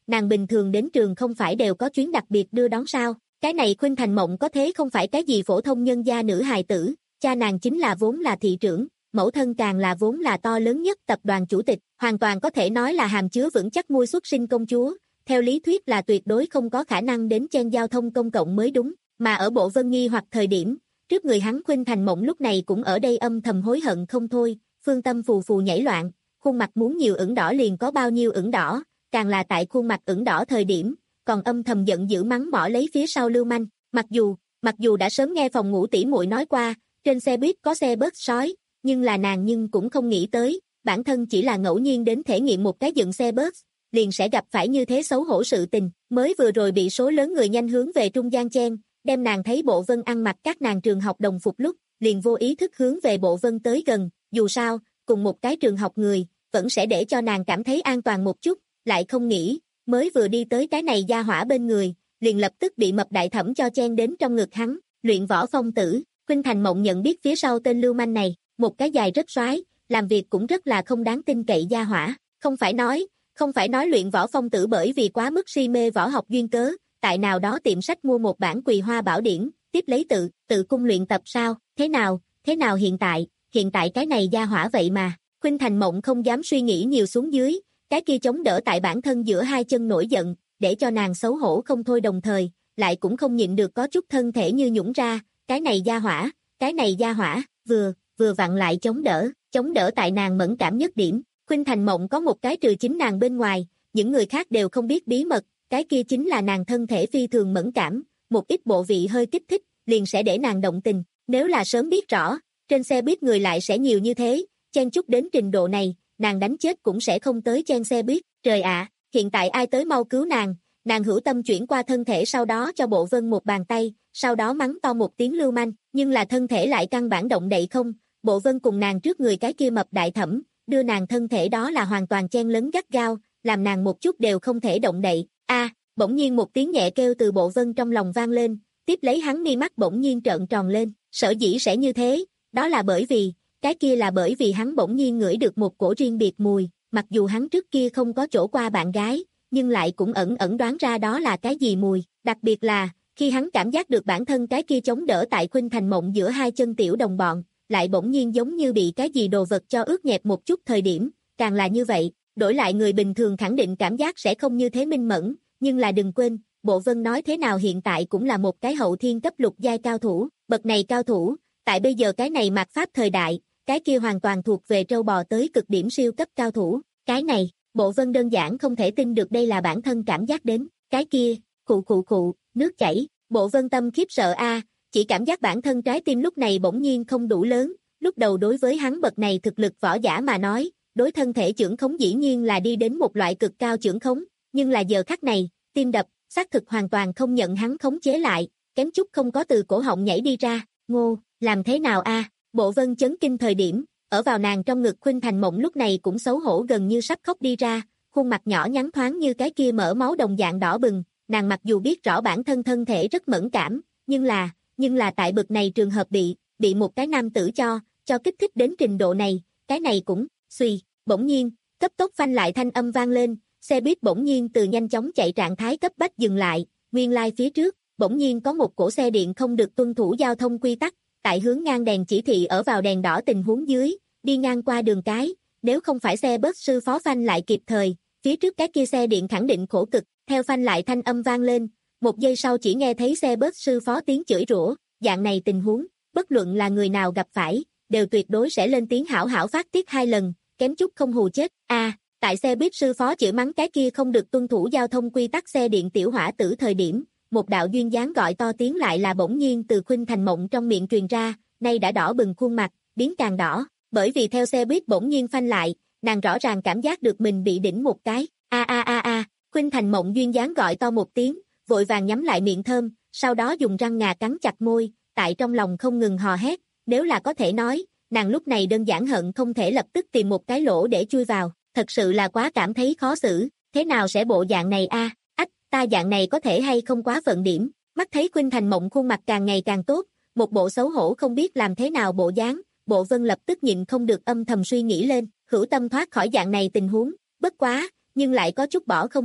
nàng bình thường đến trường không phải đều có chuyến đặc biệt đưa đón sao? Cái này Khuynh Thành Mộng có thế không phải cái gì phổ thông nhân gia nữ hài tử, cha nàng chính là vốn là thị trưởng, mẫu thân càng là vốn là to lớn nhất tập đoàn chủ tịch, hoàn toàn có thể nói là hàm chứa vững chắc mui xuất sinh công chúa, theo lý thuyết là tuyệt đối không có khả năng đến chen giao thông công cộng mới đúng, mà ở Bộ Vân nghi hoặc thời điểm, trước người hắn Khuynh Thành Mộng lúc này cũng ở đây âm thầm hối hận không thôi, phương tâm phù phù nhảy loạn, khuôn mặt muốn nhiều ửng đỏ liền có bao nhiêu ửng đỏ, càng là tại khuôn mặt ửng đỏ thời điểm, còn âm thầm giận dữ mắng mỏ lấy phía sau lưu manh, mặc dù, mặc dù đã sớm nghe phòng ngủ tỷ muội nói qua, trên xe buýt có xe bus sói, nhưng là nàng nhưng cũng không nghĩ tới, bản thân chỉ là ngẫu nhiên đến thể nghiệm một cái dựng xe bus, liền sẽ gặp phải như thế xấu hổ sự tình, mới vừa rồi bị số lớn người nhanh hướng về trung gian chen, đem nàng thấy Bộ Vân ăn mặc các nàng trường học đồng phục lúc, liền vô ý thức hướng về Bộ Vân tới gần, dù sao, cùng một cái trường học người, vẫn sẽ để cho nàng cảm thấy an toàn một chút, lại không nghĩ, mới vừa đi tới cái này gia hỏa bên người, liền lập tức bị mập đại thẩm cho chen đến trong ngực hắn, luyện võ phong tử, Khuynh Thành Mộng nhận biết phía sau tên lưu manh này, một cái dài rất xoái, làm việc cũng rất là không đáng tin cậy gia hỏa, không phải nói, không phải nói luyện võ phong tử bởi vì quá mức si mê võ học duyên cớ, tại nào đó tiệm sách mua một bản Quỳ Hoa Bảo Điển, tiếp lấy tự, tự cung luyện tập sao, thế nào, thế nào hiện tại, hiện tại cái này gia hỏa vậy mà, Khuynh Thành Mộng không dám suy nghĩ nhiều xuống dưới, cái kia chống đỡ tại bản thân giữa hai chân nổi giận, để cho nàng xấu hổ không thôi đồng thời, lại cũng không nhịn được có chút thân thể như nhũng ra, cái này gia hỏa, cái này gia hỏa, vừa, vừa vặn lại chống đỡ, chống đỡ tại nàng mẫn cảm nhất điểm, Khuynh Thành Mộng có một cái trừ chính nàng bên ngoài, những người khác đều không biết bí mật, cái kia chính là nàng thân thể phi thường mẫn cảm, một ít bộ vị hơi kích thích, liền sẽ để nàng động tình, nếu là sớm biết rõ, trên xe buýt người lại sẽ nhiều như thế, chen chút đến trình độ này, nàng đánh chết cũng sẽ không tới chen xe buýt, trời ạ, hiện tại ai tới mau cứu nàng, nàng hữu tâm chuyển qua thân thể sau đó cho Bộ Vân một bàn tay, sau đó mắng to một tiếng lưu manh, nhưng là thân thể lại căn bản động đậy không, Bộ Vân cùng nàng trước người cái kia mập đại thẩm, đưa nàng thân thể đó là hoàn toàn chen lấn gắt gao, làm nàng một chút đều không thể động đậy, a bỗng nhiên một tiếng nhẹ kêu từ Bộ Vân trong lòng vang lên, tiếp lấy hắn mi mắt bỗng nhiên trợn tròn lên, sở dĩ sẽ như thế, đó là bởi vì, cái kia là bởi vì hắn bỗng nhiên ngửi được một cổ riêng biệt mùi, mặc dù hắn trước kia không có chỗ qua bạn gái, nhưng lại cũng ẩn ẩn đoán ra đó là cái gì mùi, đặc biệt là, khi hắn cảm giác được bản thân cái kia chống đỡ tại Khuynh Thành Mộng giữa hai chân tiểu đồng bọn, lại bỗng nhiên giống như bị cái gì đồ vật cho ướt nhẹp một chút thời điểm, càng là như vậy, đổi lại người bình thường khẳng định cảm giác sẽ không như thế minh mẫn, nhưng là đừng quên, Bộ Vân nói thế nào hiện tại cũng là một cái hậu thiên cấp lục giai cao thủ, bậc này cao thủ, tại bây giờ cái này mạt pháp thời đại, cái kia hoàn toàn thuộc về trâu bò tới cực điểm siêu cấp cao thủ, cái này, Bộ Vân đơn giản không thể tin được đây là bản thân cảm giác đến, cái kia, khụ khụ khụ, nước chảy, Bộ Vân tâm khiếp sợ a, chỉ cảm giác bản thân trái tim lúc này bỗng nhiên không đủ lớn, lúc đầu đối với hắn bậc này thực lực võ giả mà nói, đối thân thể chưởng khống dĩ nhiên là đi đến một loại cực cao chưởng khống, nhưng là giờ khắc này, tim đập, xác thực hoàn toàn không nhận hắn khống chế lại, kém chút không có từ cổ họng nhảy đi ra, ngô, làm thế nào a? Bộ Vân chấn kinh thời điểm, ở vào nàng trong ngực Khuynh Thành Mộng lúc này cũng xấu hổ gần như sắp khóc đi ra, khuôn mặt nhỏ nhắn thoáng như cái kia mỡ máu đồng dạng đỏ bừng, nàng mặc dù biết rõ bản thân thân thể rất mẫn cảm, nhưng là, nhưng là tại bực này trường hợp bị, bị một cái nam tử cho, cho kích thích đến trình độ này, cái này cũng, suy, bỗng nhiên, cấp tốc phanh lại thanh âm vang lên, xe buýt bỗng nhiên từ nhanh chóng chạy trạng thái cấp bách dừng lại, nguyên lai phía trước, bỗng nhiên có một cổ xe điện không được tuân thủ giao thông quy tắc, tại hướng ngang đèn chỉ thị ở vào đèn đỏ tình huống dưới, đi ngang qua đường cái, nếu không phải xe bus sư phó phanh lại kịp thời, phía trước cái kia xe điện khẳng định khổ cực, theo phanh lại thanh âm vang lên, một giây sau chỉ nghe thấy xe bus sư phó tiếng chửi rủa, dạng này tình huống, bất luận là người nào gặp phải, đều tuyệt đối sẽ lên tiếng hảo hảo phát tiết hai lần, kém chút không hù chết, a à, tại xe buýt sư phó chửi mắng cái kia không được tuân thủ giao thông quy tắc xe điện tiểu hỏa tử thời điểm, một đạo duyên dáng gọi to tiếng lại là bỗng nhiên từ Khuynh Thành Mộng trong miệng truyền ra, nay đã đỏ bừng khuôn mặt, biến càng đỏ, bởi vì theo xe buýt bỗng nhiên phanh lại, nàng rõ ràng cảm giác được mình bị đỉnh một cái, a a a a, Khuynh Thành Mộng duyên dáng gọi to một tiếng, vội vàng nhắm lại miệng thơm, sau đó dùng răng ngà cắn chặt môi, tại trong lòng không ngừng hò hét, nếu là có thể nói, nàng lúc này đơn giản hận không thể lập tức tìm một cái lỗ để chui vào, thật sự là quá cảm thấy khó xử, thế nào sẽ bộ dạng này a? Ách, ta dạng này có thể hay không quá phận điểm, mắt thấy Khuynh Thành Mộng khuôn mặt càng ngày càng tốt, một bộ xấu hổ không biết làm thế nào bộ dáng, Bộ Vân lập tức nhịn không được âm thầm suy nghĩ lên, hữu tâm thoát khỏi dạng này tình huống, bất quá, nhưng lại có chút bỏ không được,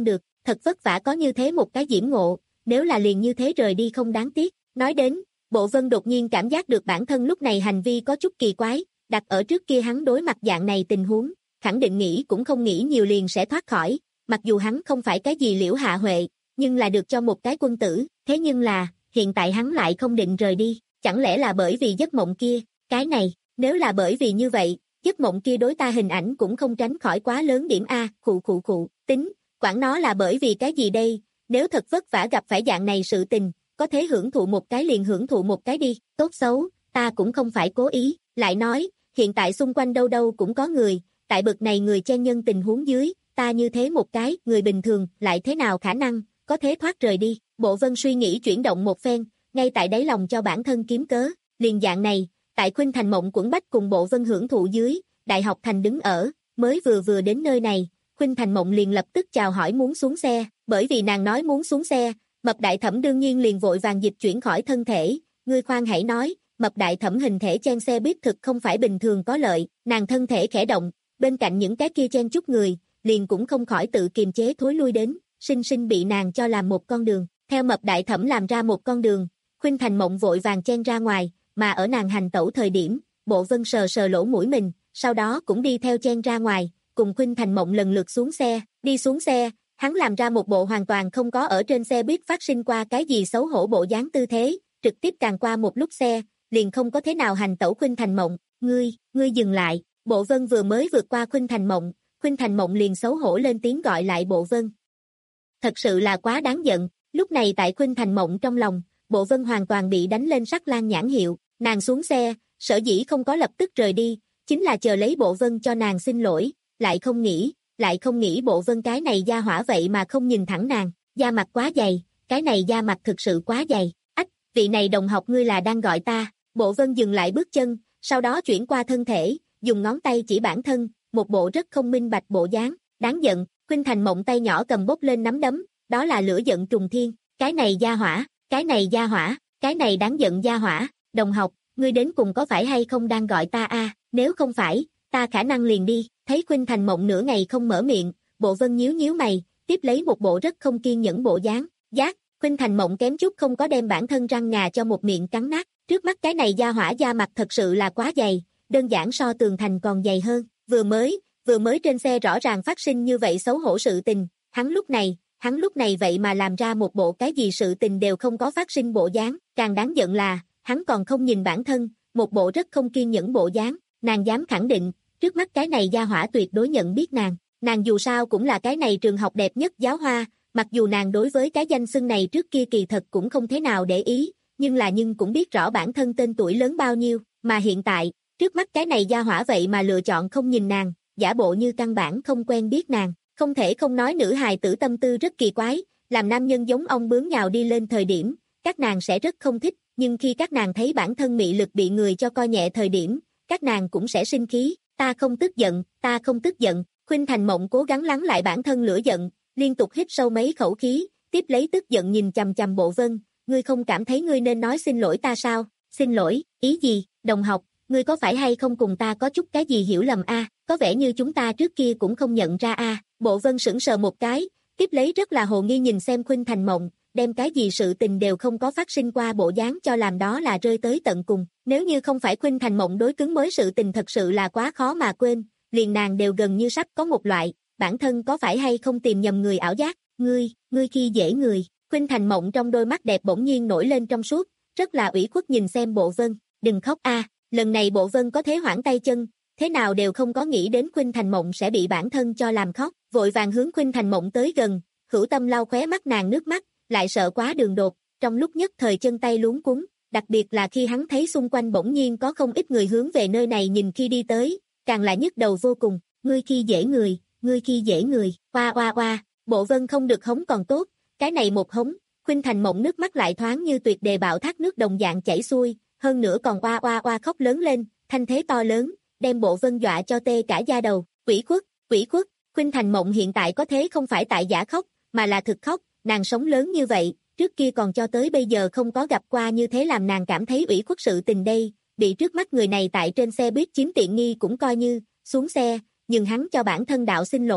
thật vất vả có như thế một cái diễm ngộ, nếu là liền như thế rời đi không đáng tiếc. Nói đến, Bộ Vân đột nhiên cảm giác được bản thân lúc này hành vi có chút kỳ quái, đặt ở trước kia hắn đối mặt dạng này tình huống, khẳng định nghĩ cũng không nghĩ nhiều liền sẽ thoát khỏi, mặc dù hắn không phải cái gì Liễu Hạ Huệ, nhưng là được cho một cái quân tử, thế nhưng là, hiện tại hắn lại không định rời đi, chẳng lẽ là bởi vì giấc mộng kia, cái này, nếu là bởi vì như vậy, giấc mộng kia đối ta hình ảnh cũng không tránh khỏi quá lớn điểm A, khụ khụ khụ, tính, quản nó là bởi vì cái gì đây, nếu thật vất vả gặp phải dạng này sự tình, có thể hưởng thụ một cái liền hưởng thụ một cái đi, tốt xấu, ta cũng không phải cố ý, lại nói, hiện tại xung quanh đâu đâu cũng có người, tại bực này người chen nhân tình huống dưới, ta như thế một cái, người bình thường, lại thế nào khả năng, có thế thoát rời đi, Bộ Vân suy nghĩ chuyển động một phen, ngay tại đáy lòng cho bản thân kiếm cớ, liền dạng này, tại Khuynh Thành Mộng quẩn bách cùng Bộ Vân hưởng thụ dưới, Đại học Thành đứng ở, mới vừa vừa đến nơi này, Khuynh Thành Mộng liền lập tức chào hỏi muốn xuống xe, bởi vì nàng nói muốn xuống xe, Mập Đại Thẩm đương nhiên liền vội vàng dịch chuyển khỏi thân thể, ngươi khoan hãy nói, Mập Đại Thẩm hình thể chen xe buýt thực không phải bình thường có lợi, nàng thân thể khẽ động, bên cạnh những cái kia chen chút người, liền cũng không khỏi tự kiềm chế thối lui đến, sinh sinh bị nàng cho làm một con đường, theo Mập Đại Thẩm làm ra một con đường, Khuynh Thành Mộng vội vàng chen ra ngoài, mà ở nàng hành tẩu thời điểm, Bộ Vân sờ sờ lỗ mũi mình, sau đó cũng đi theo chen ra ngoài, cùng Khuynh Thành Mộng lần lượt xuống xe, đi xuống xe, hắn làm ra một bộ hoàn toàn không có ở trên xe buýt phát sinh qua cái gì xấu hổ bộ dáng tư thế, trực tiếp càng qua một lúc xe, liền không có thế nào hành tẩu Khuynh Thành Mộng, ngươi, ngươi dừng lại, Bộ Vân vừa mới vượt qua Khuynh Thành Mộng, Khuynh Thành Mộng liền xấu hổ lên tiếng gọi lại Bộ Vân. Thật sự là quá đáng giận, lúc này tại Khuynh Thành Mộng trong lòng, Bộ Vân hoàn toàn bị đánh lên sắc lang nhãn hiệu, nàng xuống xe, sở dĩ không có lập tức rời đi, chính là chờ lấy Bộ Vân cho nàng xin lỗi, lại không nghĩ, lại không nghĩ Bộ Vân cái này da hỏa vậy mà không nhìn thẳng nàng, da mặt quá dày, cái này da mặt thực sự quá dày, ách, vị này đồng học ngươi là đang gọi ta, Bộ Vân dừng lại bước chân, sau đó chuyển qua thân thể, dùng ngón tay chỉ bản thân, một bộ rất không minh bạch bộ dáng, đáng giận, Khuynh Thành Mộng tay nhỏ cầm bốc lên nắm đấm, đó là lửa giận trùng thiên, cái này da hỏa, cái này da hỏa, cái này đáng giận da hỏa, đồng học, ngươi đến cùng có phải hay không đang gọi ta a? Nếu không phải, ta khả năng liền đi, thấy Khuynh Thành Mộng nửa ngày không mở miệng, Bộ Vân nhíu nhíu mày, tiếp lấy một bộ rất không kiên nhẫn bộ dáng, giác, Khuynh Thành Mộng kém chút không có đem bản thân răng ngà cho một miệng cắn nát, trước mắt cái này da hỏa da mặt thật sự là quá dày, đơn giản so tường thành còn dày hơn, vừa mới, vừa mới trên xe rõ ràng phát sinh như vậy xấu hổ sự tình, hắn lúc này, hắn lúc này vậy mà làm ra một bộ cái gì sự tình đều không có phát sinh bộ dáng, càng đáng giận là, hắn còn không nhìn bản thân, một bộ rất không kiên nhẫn bộ dáng, nàng dám khẳng định, trước mắt cái này gia hỏa tuyệt đối nhận biết nàng, nàng dù sao cũng là cái này trường học đẹp nhất giáo hoa, mặc dù nàng đối với cái danh xưng này trước kia kỳ thật cũng không thế nào để ý, nhưng là nhưng cũng biết rõ bản thân tên tuổi lớn bao nhiêu, mà hiện tại, trước mắt cái này gia hỏa vậy mà lựa chọn không nhìn nàng, giả bộ như căn bản không quen biết nàng, không thể không nói nữ hài tử tâm tư rất kỳ quái, làm nam nhân giống ong bướm nhào đi lên thời điểm, các nàng sẽ rất không thích, nhưng khi các nàng thấy bản thân mị lực bị người cho coi nhẹ thời điểm, các nàng cũng sẽ sinh khí, ta không tức giận, ta không tức giận, Khuynh Thành Mộng cố gắng lắng lại bản thân lửa giận, liên tục hít sâu mấy khẩu khí, tiếp lấy tức giận nhìn chằm chằm Bộ Vân, ngươi không cảm thấy ngươi nên nói xin lỗi ta sao, xin lỗi, ý gì, đồng học, ngươi có phải hay không cùng ta có chút cái gì hiểu lầm a? Có vẻ như chúng ta trước kia cũng không nhận ra a. Bộ Vân sững sờ một cái, tiếp lấy rất là hồ nghi nhìn xem Khuynh Thành Mộng, đem cái gì sự tình đều không có phát sinh qua bộ dáng cho làm đó là rơi tới tận cùng. Nếu như không phải Khuynh Thành Mộng đối cứng mới sự tình thật sự là quá khó mà quên, liền nàng đều gần như sắp có một loại, bản thân có phải hay không tìm nhầm người ảo giác, ngươi, ngươi khi dễ người. Khuynh Thành Mộng trong đôi mắt đẹp bỗng nhiên nổi lên trong suốt, rất là ủy khuất nhìn xem Bộ Vân, đừng khóc a. Lần này Bộ Vân có thế hoảng tay chân, thế nào đều không có nghĩ đến Khuynh Thành Mộng sẽ bị bản thân cho làm khóc, vội vàng hướng Khuynh Thành Mộng tới gần, hữu tâm lau khóe mắt nàng nước mắt, lại sợ quá đường đột, trong lúc nhất thời chân tay luống cuống, đặc biệt là khi hắn thấy xung quanh bỗng nhiên có không ít người hướng về nơi này nhìn khi đi tới, càng là nhức đầu vô cùng, ngươi khi dễ người, ngươi khi dễ người, oa oa oa, Bộ Vân không được hống còn tốt, cái này một hống, Khuynh Thành Mộng nước mắt lại thoáng như tuyệt đề bạo thác nước đồng dạng chảy xuôi, hơn nữa còn oa oa oa khóc lớn lên, thanh thế to lớn, đem Bộ Vân dọa cho tê cả da đầu, ủy khuất, ủy khuất, Khuynh Thành Mộng hiện tại có thế không phải tại giả khóc, mà là thực khóc, nàng sống lớn như vậy, trước kia còn cho tới bây giờ không có gặp qua như thế làm nàng cảm thấy ủy khuất sự tình đây, bị trước mắt người này tại trên xe buýt chiếm tiện nghi cũng coi như, xuống xe, nhưng hắn cho bản thân đạo xin lỗi,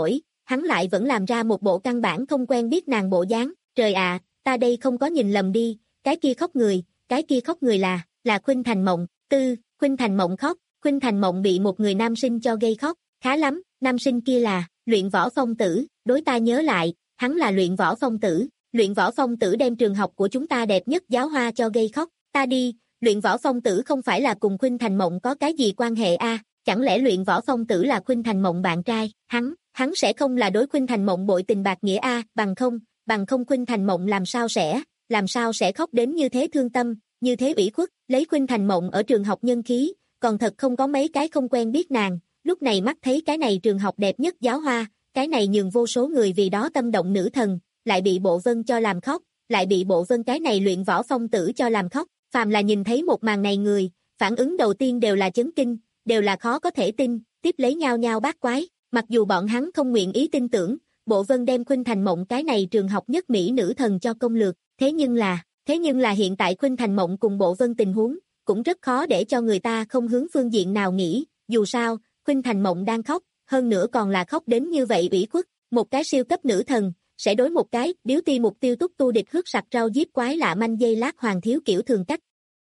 hắn lại vẫn làm ra một bộ căn bản không quen biết nàng bộ dáng. Trời ạ, ta đây không có nhìn lầm đi, cái kia khóc người, cái kia khóc người là, là Khuynh Thành Mộng. Tư, Khuynh Thành Mộng khóc, Khuynh Thành Mộng bị một người nam sinh cho gây khóc, khá lắm, nam sinh kia là, Luyện Võ Phong Tử, đối ta nhớ lại, hắn là Luyện Võ Phong Tử, Luyện Võ Phong Tử đem trường học của chúng ta đẹp nhất giáo hoa cho gây khóc, ta đi, Luyện Võ Phong Tử không phải là cùng Khuynh Thành Mộng có cái gì quan hệ a? À? Chẳng lẽ Luyện Võ Phong Tử là Khuynh Thành Mộng bạn trai, hắn, hắn sẽ không là đối Khuynh Thành Mộng bội tình bạc nghĩa a? À? Bằng không, bằng không Khuynh Thành Mộng làm sao sẽ, làm sao sẽ khóc đến như thế thương tâm, như thế ủy khuất, lấy Khuynh Thành Mộng ở trường học nhân khí, còn thật không có mấy cái không quen biết nàng, lúc này mắt thấy cái này trường học đẹp nhất giáo hoa, cái này nhường vô số người vì đó tâm động nữ thần, lại bị Bộ Vân cho làm khóc, lại bị Bộ Vân cái này Luyện Võ Phong Tử cho làm khóc, phàm là nhìn thấy một màn này người, phản ứng đầu tiên đều là chấn kinh, đều là khó có thể tin, tiếp lấy nhao nhao bát quái, mặc dù bọn hắn không nguyện ý tin tưởng, Bộ Vân đem Khuynh Thành Mộng cái này trường học nhất mỹ nữ thần cho công lược, thế nhưng là, thế nhưng là hiện tại Khuynh Thành Mộng cùng Bộ Vân tình huống, cũng rất khó để cho người ta không hướng phương diện nào nghĩ, dù sao, Khuynh Thành Mộng đang khóc, hơn nữa còn là khóc đến như vậy ủy khuất, một cái siêu cấp nữ thần, sẽ đối một cái điếu ti mục tiêu túc tu địch hước sặc rau giết quái lạ manh dây lát hoàng thiếu kiểu thường cách.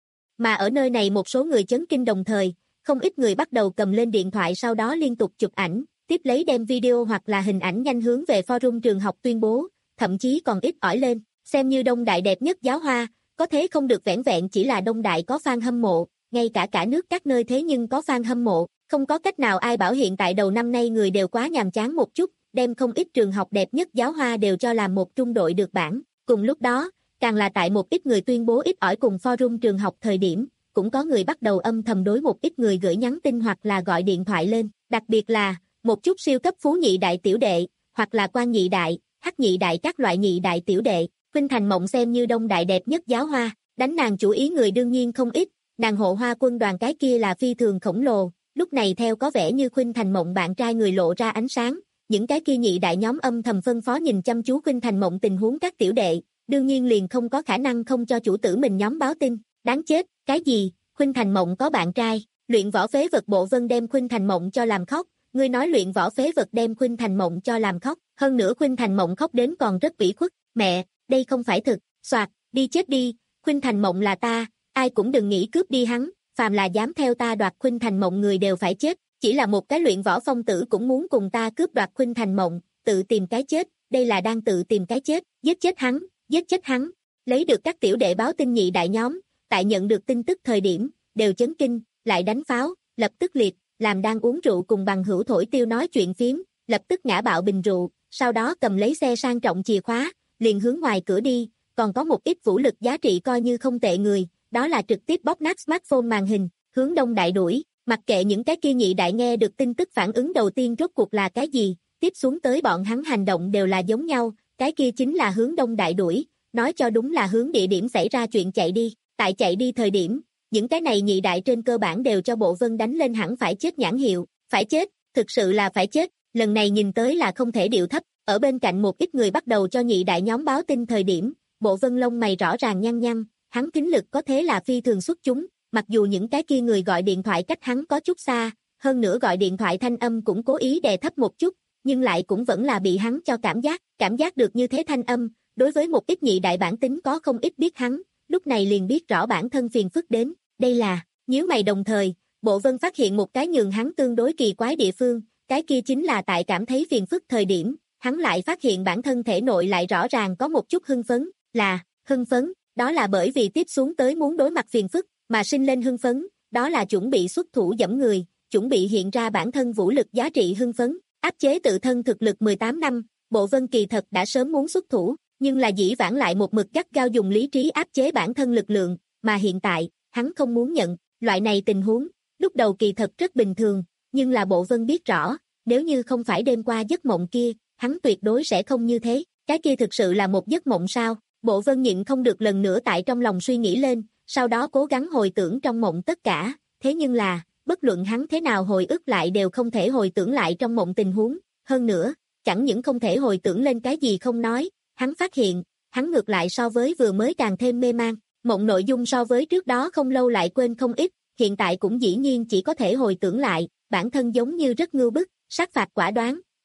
Mà ở nơi này một số người chấn kinh đồng thời, không ít người bắt đầu cầm lên điện thoại sau đó liên tục chụp ảnh, tiếp lấy đem video hoặc là hình ảnh nhanh hướng về forum trường học tuyên bố, thậm chí còn ít ỏi lên, xem như Đông Đại đẹp nhất giáo hoa, có thế không được vẻn vẹn chỉ là Đông Đại có fan hâm mộ, ngay cả cả nước các nơi thế nhưng có fan hâm mộ, không có cách nào ai bảo hiện tại đầu năm nay người đều quá nhàm chán một chút, đem không ít trường học đẹp nhất giáo hoa đều cho làm một trung đội được bảng, cùng lúc đó, càng là tại một ít người tuyên bố ít ỏi cùng forum trường học thời điểm, cũng có người bắt đầu âm thầm đối một ít người gửi nhắn tin hoặc là gọi điện thoại lên, đặc biệt là, một chút siêu cấp phú nhị đại tiểu đệ, hoặc là quan nhị đại, hắc nhị đại các loại nhị đại tiểu đệ, Khuynh Thành Mộng xem như Đông Đại đẹp nhất giáo hoa, đánh nàng chủ ý người đương nhiên không ít, nàng hộ hoa quân đoàn cái kia là phi thường khổng lồ, lúc này theo có vẻ như Khuynh Thành Mộng bạn trai người lộ ra ánh sáng, những cái kia nhị đại nhóm âm thầm phân phó nhìn chăm chú Khuynh Thành Mộng tình huống các tiểu đệ, đương nhiên liền không có khả năng không cho chủ tử mình nhóm báo tin, đáng chết, cái gì, Khuynh Thành Mộng có bạn trai, Luyện Võ phế vật Bộ Vân đem Khuynh Thành Mộng cho làm khóc, ngươi nói Luyện Võ phế vật đem Khuynh Thành Mộng cho làm khóc, hơn nữa Khuynh Thành Mộng khóc đến còn rất ủy khuất, mẹ, đây không phải thực, soạt, đi chết đi, Khuynh Thành Mộng là ta, ai cũng đừng nghĩ cướp đi hắn, phàm là dám theo ta đoạt Khuynh Thành Mộng người đều phải chết, chỉ là một cái Luyện Võ Phong Tử cũng muốn cùng ta cướp đoạt Khuynh Thành Mộng, tự tìm cái chết, đây là đang tự tìm cái chết, giết chết hắn, giết chết hắn, lấy được các tiểu đệ báo tin nhị đại nhóm, tại nhận được tin tức thời điểm, đều chấn kinh, lại đánh pháo, lập tức liệt, làm đang uống rượu cùng bằng hữu thổi tiêu nói chuyện phiếm, lập tức ngã bạo bình rượu, sau đó cầm lấy xe sang trọng chìa khóa, liền hướng ngoài cửa đi, còn có một ít vũ lực giá trị coi như không tệ người, đó là trực tiếp bóp nát smartphone màn hình, hướng Đông Đại đuổi, mặc kệ những cái kia nhị đại nghe được tin tức phản ứng đầu tiên rốt cuộc là cái gì, tiếp xuống tới bọn hắn hành động đều là giống nhau, cái kia chính là hướng Đông Đại đuổi, nói cho đúng là hướng địa điểm xảy ra chuyện chạy đi, tại chạy đi thời điểm, những cái này nhị đại trên cơ bản đều cho Bộ Vân đánh lên hẳn phải chết nhãn hiệu, phải chết, thực sự là phải chết, lần này nhìn tới là không thể điệu thấp, ở bên cạnh một ít người bắt đầu cho nhị đại nhóm báo tin thời điểm, Bộ Vân lông mày rõ ràng nhăn nhăn, hắn kính lực có thế là phi thường xuất chúng, mặc dù những cái kia người gọi điện thoại cách hắn có chút xa, hơn nữa gọi điện thoại thanh âm cũng cố ý đè thấp một chút, nhưng lại cũng vẫn là bị hắn cho cảm giác, cảm giác được như thế thanh âm, đối với một ít nhị đại bản tính có không ít biết hắn, lúc này liền biết rõ bản thân phiền phức đến, đây là, nhíu mày đồng thời, Bộ Vân phát hiện một cái nhường hắn tương đối kỳ quái địa phương, cái kia chính là tại cảm thấy phiền phức thời điểm, hắn lại phát hiện bản thân thể nội lại rõ ràng có một chút hưng phấn, là, hưng phấn, đó là bởi vì tiếp xuống tới muốn đối mặt phiền phức, mà sinh lên hưng phấn, đó là chuẩn bị xuất thủ giẫm người, chuẩn bị hiện ra bản thân vũ lực giá trị hưng phấn, áp chế tự thân thực lực mười tám năm, Bộ Vân kỳ thật đã sớm muốn xuất thủ, nhưng là dĩ vãng lại một mực gắt gao dùng lý trí áp chế bản thân lực lượng, mà hiện tại, hắn không muốn nhận, loại này tình huống, lúc đầu kỳ thật rất bình thường, nhưng là Bộ Vân biết rõ, nếu như không phải đêm qua giấc mộng kia, hắn tuyệt đối sẽ không như thế, cái kia thực sự là một giấc mộng sao, Bộ Vân nhịn không được lần nữa tại trong lòng suy nghĩ lên, sau đó cố gắng hồi tưởng trong mộng tất cả, thế nhưng là, bất luận hắn thế nào hồi ức lại đều không thể hồi tưởng lại trong mộng tình huống, hơn nữa, chẳng những không thể hồi tưởng lên cái gì không nói, hắn phát hiện, hắn ngược lại so với vừa mới càng thêm mê man, mộng nội dung so với trước đó không lâu lại quên không ít, hiện tại cũng dĩ nhiên chỉ có thể hồi tưởng lại, bản thân giống như rất ngưu bức, sát phạt quả đoán,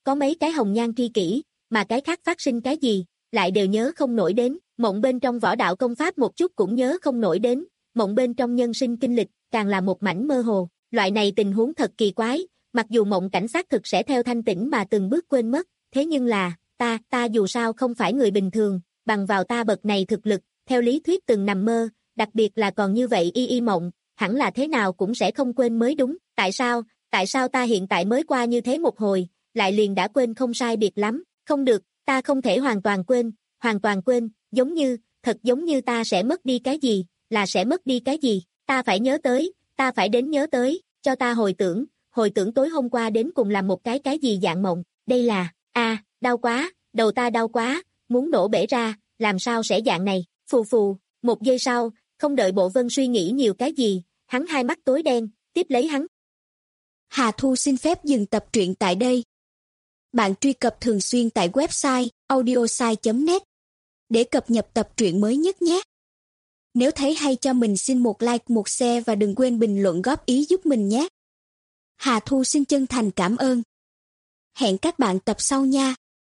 có mấy cái hồng nhan tri kỷ, mà cái khác phát sinh cái gì, lại đều nhớ không nổi đến, mộng bên trong võ đạo công pháp một chút cũng nhớ không nổi đến, mộng bên trong nhân sinh kinh lịch, càng là một mảnh mơ hồ, loại này tình huống thật kỳ quái, mặc dù mộng cảnh xác thực sẽ theo thanh tỉnh mà từng bước quên mất, thế nhưng là, ta, ta dù sao không phải người bình thường, bằng vào ta bậc này thực lực, theo lý thuyết từng nằm mơ, đặc biệt là còn như vậy y y mộng, hẳn là thế nào cũng sẽ không quên mới đúng, tại sao, tại sao ta hiện tại mới qua như thế một hồi, lại liền đã quên không sai biệt lắm, không được, ta không thể hoàn toàn quên, hoàn toàn quên, giống như, thật giống như ta sẽ mất đi cái gì, là sẽ mất đi cái gì, ta phải nhớ tới, ta phải đến nhớ tới, cho ta hồi tưởng, hồi tưởng tối hôm qua đến cùng làm một cái cái gì dạng mộng, đây là, a à, đau quá, đầu ta đau quá, muốn nổ bể ra, làm sao sẽ dạng này, phù phù, một giây sau, không đợi Bộ Vân suy nghĩ nhiều cái gì, hắn hai mắt tối đen, tiếp lấy hắn. Hà Thu xin phép dừng tập truyện tại đây. Bạn truy cập thường xuyên tại website audiosai chấm net để cập nhật tập truyện mới nhất nhé. Nếu thấy hay cho mình xin một like, một share và đừng quên bình luận góp ý giúp mình nhé. Hà Thu xin chân thành cảm ơn. Hẹn các bạn tập sau nha.